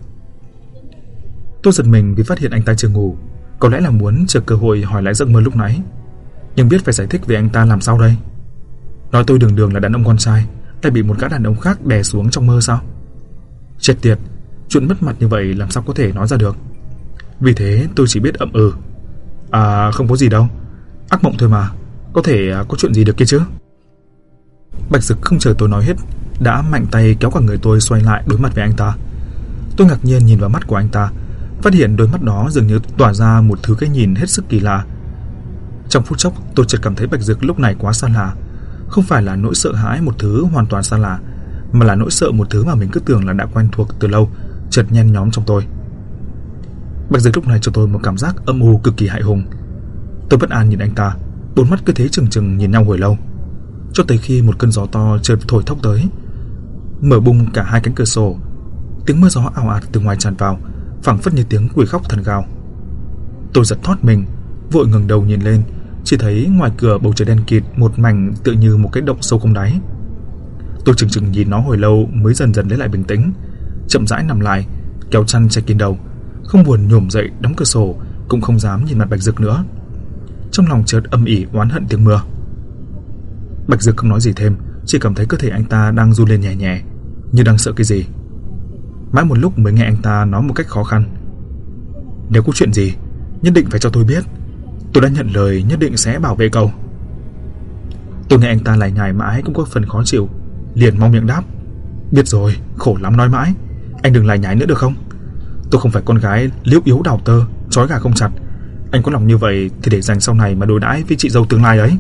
Tôi giật mình vì phát hiện anh ta chưa ngủ, có lẽ là muốn chờ cơ hội hỏi lại giấc mơ lúc nãy. Nhưng biết phải giải thích về anh ta làm sao đây? Nói tôi đường đường là đàn ông con trai, lại bị một gã đàn ông khác đè xuống trong mơ sao? Chết tiệt, chuyện mất mặt như vậy làm sao có thể nói ra được. Vì thế tôi chỉ biết ậm ừ. Không có gì đâu, ác mộng thôi mà, có thể có chuyện gì được kia chứ. Bạch Dực không chờ tôi nói hết đã mạnh tay kéo cả người tôi xoay lại đối mặt với anh ta. Tôi ngạc nhiên nhìn vào mắt của anh ta, phát hiện đôi mắt đó dường như tỏa ra một thứ cái nhìn hết sức kỳ lạ. Trong phút chốc tôi chợt cảm thấy Bạch Dực lúc này quá xa lạ. Không phải là nỗi sợ hãi một thứ hoàn toàn xa lạ, mà là nỗi sợ một thứ mà mình cứ tưởng là đã quen thuộc từ lâu chợt nhen nhóm trong tôi. Bạch Dực lúc này cho tôi một cảm giác âm u cực kỳ hại hùng. Tôi bất an nhìn anh ta, bốn mắt cứ thế chừng chừng nhìn nhau hồi lâu, cho tới khi một cơn gió to chợt thổi thốc tới, mở bung cả hai cánh cửa sổ. Tiếng mưa gió ào ạt từ ngoài tràn vào, phảng phất như tiếng quỷ khóc thần gào. Tôi giật thót mình, vội ngẩng đầu nhìn lên, chỉ thấy ngoài cửa bầu trời đen kịt một mảnh tựa như một cái động sâu không đáy. Tôi chừng chừng nhìn nó hồi lâu mới dần dần lấy lại bình tĩnh, chậm rãi nằm lại, kéo chăn che kín đầu, không buồn nhổm dậy đóng cửa sổ, cũng không dám nhìn mặt Bạch Dực nữa. Trong lòng chợt âm ỉ oán hận tiếng mưa. Bạch Dực không nói gì thêm, chỉ cảm thấy cơ thể anh ta đang run lên nhẹ nhẹ, như đang sợ cái gì. Mãi một lúc mới nghe anh ta nói một cách khó khăn. Nếu có chuyện gì, nhất định phải cho tôi biết. Tôi đã nhận lời nhất định sẽ bảo vệ cậu. Tôi nghe anh ta lải nhải mãi cũng có phần khó chịu, liền mong miệng đáp. Biết rồi, khổ lắm nói mãi. Anh đừng lải nhải nữa được không? Tôi không phải con gái liễu yếu đào tơ, trói gà không chặt. Anh có lòng như vậy thì để dành sau này mà đối đãi với chị dâu tương lai ấy.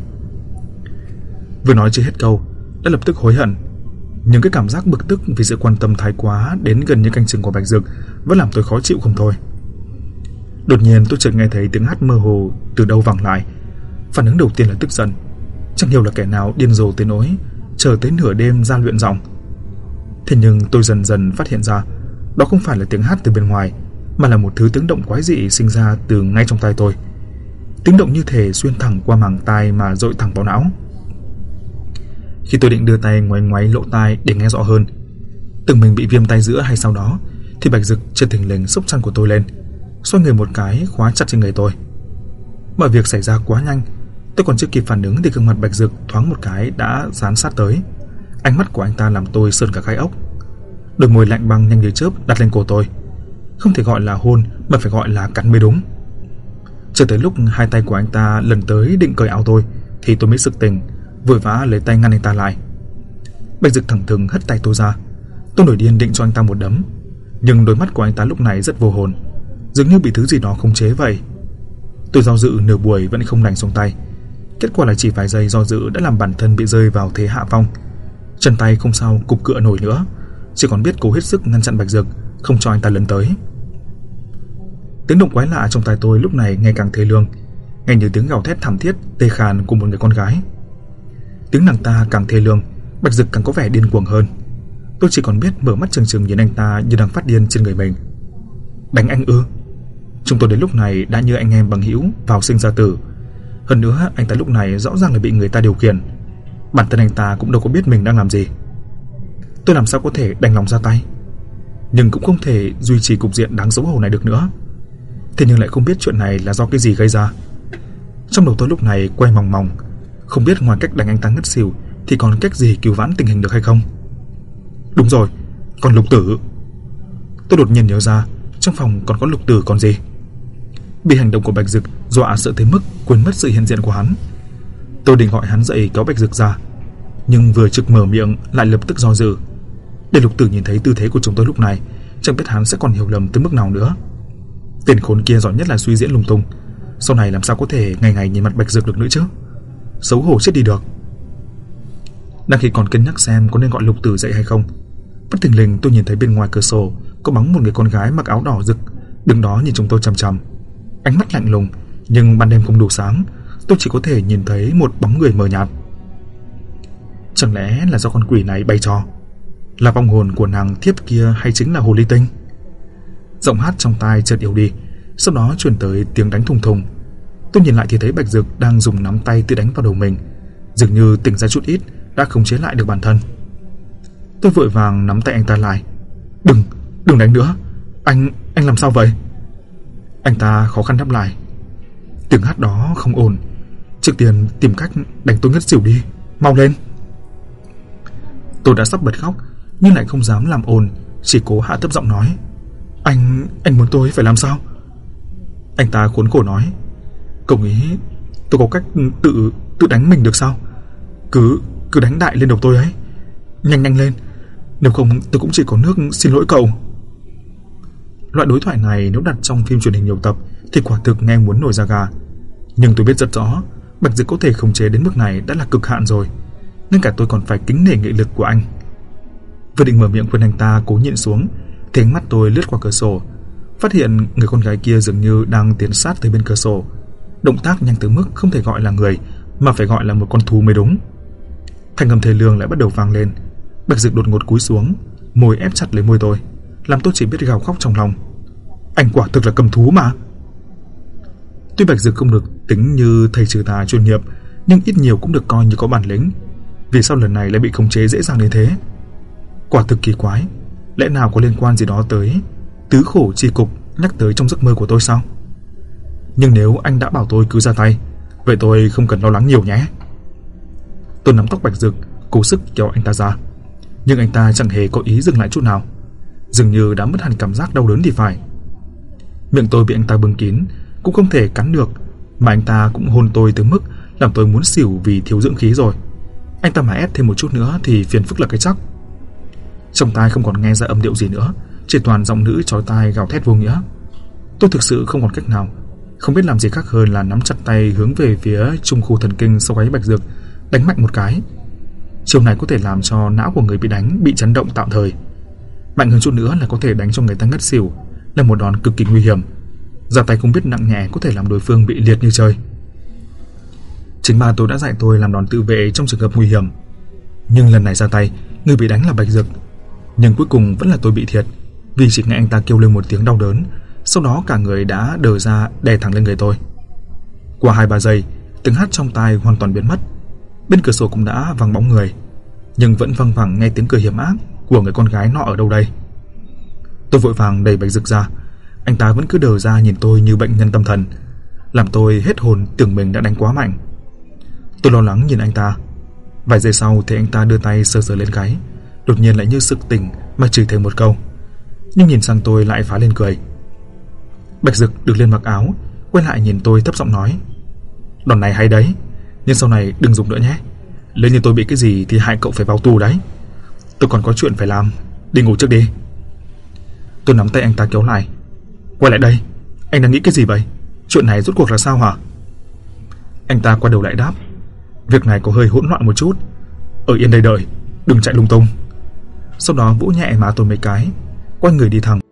Vừa nói chưa hết câu đã lập tức hối hận, nhưng cái cảm giác bực tức vì sự quan tâm thái quá đến gần như canh chừng của Bạch Dực vẫn làm tôi khó chịu không thôi. Đột nhiên tôi chợt nghe thấy tiếng hát mơ hồ từ đâu vẳng lại. Phản ứng đầu tiên là tức giận, chẳng hiểu là kẻ nào điên rồ tới nỗi chờ tới nửa đêm ra luyện giọng. Thế nhưng tôi dần dần phát hiện ra đó không phải là tiếng hát từ bên ngoài, mà là một thứ tiếng động quái dị sinh ra từ ngay trong tai tôi. Tiếng động như thể xuyên thẳng qua màng tai mà dội thẳng vào não. Khi tôi định đưa tay ngoáy ngoáy lỗ tai để nghe rõ hơn, tưởng mình bị viêm tai giữa hay sau đó, thì Bạch Dực chợt thình lình xốc chăn của tôi lên, xoay người một cái khóa chặt trên người tôi. Mọi việc xảy ra quá nhanh, tôi còn chưa kịp phản ứng thì gương mặt Bạch Dực thoáng một cái đã dán sát tới. Ánh mắt của anh ta làm tôi sởn cả gai ốc. Đôi môi lạnh băng nhanh như chớp đặt lên cổ tôi. Không thể gọi là hôn mà phải gọi là cắn mới đúng. Cho tới lúc hai tay của anh ta lần tới định cởi áo tôi thì tôi mới sực tỉnh, vội vã lấy tay ngăn anh ta lại. Bạch Dực thẳng thừng hất tay tôi ra. Tôi nổi điên định cho anh ta một đấm, nhưng đôi mắt của anh ta lúc này rất vô hồn, dường như bị thứ gì đó khống chế vậy. Tôi do dự nửa buổi vẫn không đành xuống tay. Kết quả là chỉ vài giây do dự đã làm bản thân bị rơi vào thế hạ phong. Chân tay không sao cục cựa nổi nữa, chỉ còn biết cố hết sức ngăn chặn Bạch Dực, không cho anh ta lấn tới. Tiếng động quái lạ trong tai tôi lúc này ngày càng thê lương, nghe như tiếng gào thét thảm thiết tê khàn của một người con gái. Tiếng nàng ta càng thê lương, Bạch Dực càng có vẻ điên cuồng hơn. Tôi chỉ còn biết mở mắt trừng trừng nhìn anh ta như đang phát điên trên người mình. Đánh anh ư? Chúng tôi đến lúc này đã như anh em bằng hữu vào sinh ra tử. Hơn nữa anh ta lúc này rõ ràng là bị người ta điều khiển. Bản thân anh ta cũng đâu có biết mình đang làm gì. Tôi làm sao có thể đành lòng ra tay, nhưng cũng không thể duy trì cục diện đáng xấu hổ này được nữa. Thế nhưng lại không biết chuyện này là do cái gì gây ra. Trong đầu tôi lúc này quay mòng mòng, không biết ngoài cách đánh anh ta ngất xỉu thì còn cách gì cứu vãn tình hình được hay không. Đúng rồi, còn Lục Tử. Tôi đột nhiên nhớ ra trong phòng còn có Lục Tử còn gì. Bị hành động của Bạch Dực dọa sợ tới mức quên mất sự hiện diện của hắn. Tôi định gọi hắn dậy kéo Bạch Dực ra, nhưng vừa trực mở miệng lại lập tức do dự. Để Lục Tử nhìn thấy tư thế của chúng tôi lúc này, chẳng biết hắn sẽ còn hiểu lầm tới mức nào nữa. Tên khốn kia giỏi nhất là suy diễn lung tung, sau này làm sao có thể ngày ngày nhìn mặt Bạch Dực được nữa chứ. Xấu hổ chết đi được. Đang khi còn cân nhắc xem có nên gọi Lục Tử dậy hay không, bất thình lình tôi nhìn thấy bên ngoài cửa sổ có bóng một người con gái mặc áo đỏ rực đứng đó nhìn chúng tôi chằm chằm. Ánh mắt lạnh lùng, nhưng ban đêm không đủ sáng, tôi chỉ có thể nhìn thấy một bóng người mờ nhạt. Chẳng lẽ là do con quỷ này bày trò? Là vong hồn của nàng thiếp kia hay chính là hồ ly tinh? Giọng hát trong tai chợt yếu đi, sau đó truyền tới tiếng đánh thùng thùng. Tôi nhìn lại thì thấy Bạch Dực đang dùng nắm tay tự đánh vào đầu mình, dường như tỉnh ra chút ít đã khống chế lại được bản thân. Tôi vội vàng nắm tay anh ta lại. Đừng đánh nữa. Anh làm sao vậy? Anh ta khó khăn đáp lại. Tiếng hát đó không ổn, trước tiên tìm cách đánh tôi ngất xỉu đi, mau lên. Tôi đã sắp bật khóc nhưng lại không dám làm ồn, chỉ cố hạ thấp giọng nói. Anh muốn tôi phải làm sao? Anh ta khốn khổ nói. Cậu nghĩ tôi có cách tự đánh mình được sao? Cứ đánh đại lên đầu tôi ấy. Nhanh lên, nếu không tôi cũng chỉ có nước xin lỗi cậu. Loại đối thoại này nếu đặt trong phim truyền hình nhiều tập thì quả thực nghe muốn nổi da gà. Nhưng tôi biết rất rõ Bạch Dực có thể khống chế đến mức này đã là cực hạn rồi, nên cả tôi còn phải kính nể nghị lực của anh. Vừa định mở miệng khuyên anh ta cố nhịn xuống thì ánh mắt tôi lướt qua cửa sổ, phát hiện người con gái kia dường như đang tiến sát tới bên cửa sổ. Động tác nhanh tới mức không thể gọi là người mà phải gọi là một con thú mới đúng. Thanh âm thê lương lại bắt đầu vang lên. Bạch Dực đột ngột cúi xuống, môi ép chặt lấy môi tôi, làm tôi chỉ biết gào khóc trong lòng. Anh quả thực là cầm thú mà. Tuy Bạch Dực không được tính như thầy trừ tà chuyên nghiệp, nhưng ít nhiều cũng được coi như có bản lĩnh. Vì sao lần này lại bị khống chế dễ dàng đến thế? Quả thực kỳ quái. Lẽ nào có liên quan gì đó tới tứ khổ chi cục nhắc tới trong giấc mơ của tôi sao? Nhưng nếu anh đã bảo tôi cứ ra tay, vậy tôi không cần lo lắng nhiều nhé. Tôi nắm tóc Bạch Dực, cố sức kéo anh ta ra, nhưng anh ta chẳng hề có ý dừng lại chút nào, dường như đã mất hẳn cảm giác đau đớn thì phải. Miệng tôi bị anh ta bưng kín, cũng không thể cắn được, mà anh ta cũng hôn tôi tới mức làm tôi muốn xỉu vì thiếu dưỡng khí rồi. Anh ta mà ép thêm một chút nữa thì phiền phức là cái chắc. Trong tai không còn nghe ra âm điệu gì nữa, chỉ toàn giọng nữ chói tai gào thét vô nghĩa. Tôi thực sự không còn cách nào, không biết làm gì khác hơn là nắm chặt tay hướng về phía trung khu thần kinh sau gáy Bạch Dược, đánh mạnh một cái. Chiêu này có thể làm cho não của người bị đánh bị chấn động tạm thời. Mạnh hơn chút nữa là có thể đánh cho người ta ngất xỉu, là một đòn cực kỳ nguy hiểm. Ra tay không biết nặng nhẹ có thể làm đối phương bị liệt như chơi. Chính ba tôi đã dạy tôi làm đòn tự vệ trong trường hợp nguy hiểm. Nhưng lần này ra tay, người bị đánh là Bạch Dược. Nhưng cuối cùng vẫn là tôi bị thiệt, vì chỉ nghe anh ta kêu lên một tiếng đau đớn, sau đó cả người đã đờ ra đè thẳng lên người tôi. Qua 2-3 giây, tiếng hát trong tai hoàn toàn biến mất. Bên cửa sổ cũng đã vắng bóng người, nhưng vẫn văng vẳng nghe tiếng cười hiểm ác của người con gái nọ ở đâu đây. Tôi vội vàng đẩy Bạch Dược ra. Anh ta vẫn cứ đờ ra nhìn tôi như bệnh nhân tâm thần, làm tôi hết hồn, tưởng mình đã đánh quá mạnh. Tôi lo lắng nhìn anh ta. Vài giây sau thì anh ta đưa tay sờ sờ lên gáy, đột nhiên lại như sực tỉnh mà chửi thêm một câu, nhưng nhìn sang tôi lại phá lên cười. Bạch Dược được lên mặc áo, quay lại nhìn tôi thấp giọng nói: "Đòn này hay đấy, nhưng sau này đừng dùng nữa nhé. Nếu như tôi bị cái gì thì hại cậu phải vào tù đấy. Tôi còn có chuyện phải làm, đi ngủ trước đi." Tôi nắm tay anh ta kéo lại. "Quay lại đây, anh đang nghĩ cái gì vậy? Chuyện này rốt cuộc là sao hả?" Anh ta quay đầu lại đáp: "Việc này có hơi hỗn loạn một chút. Ở yên đây đợi, đừng chạy lung tung." Sau đó vỗ nhẹ má tôi mấy cái, quay người đi thẳng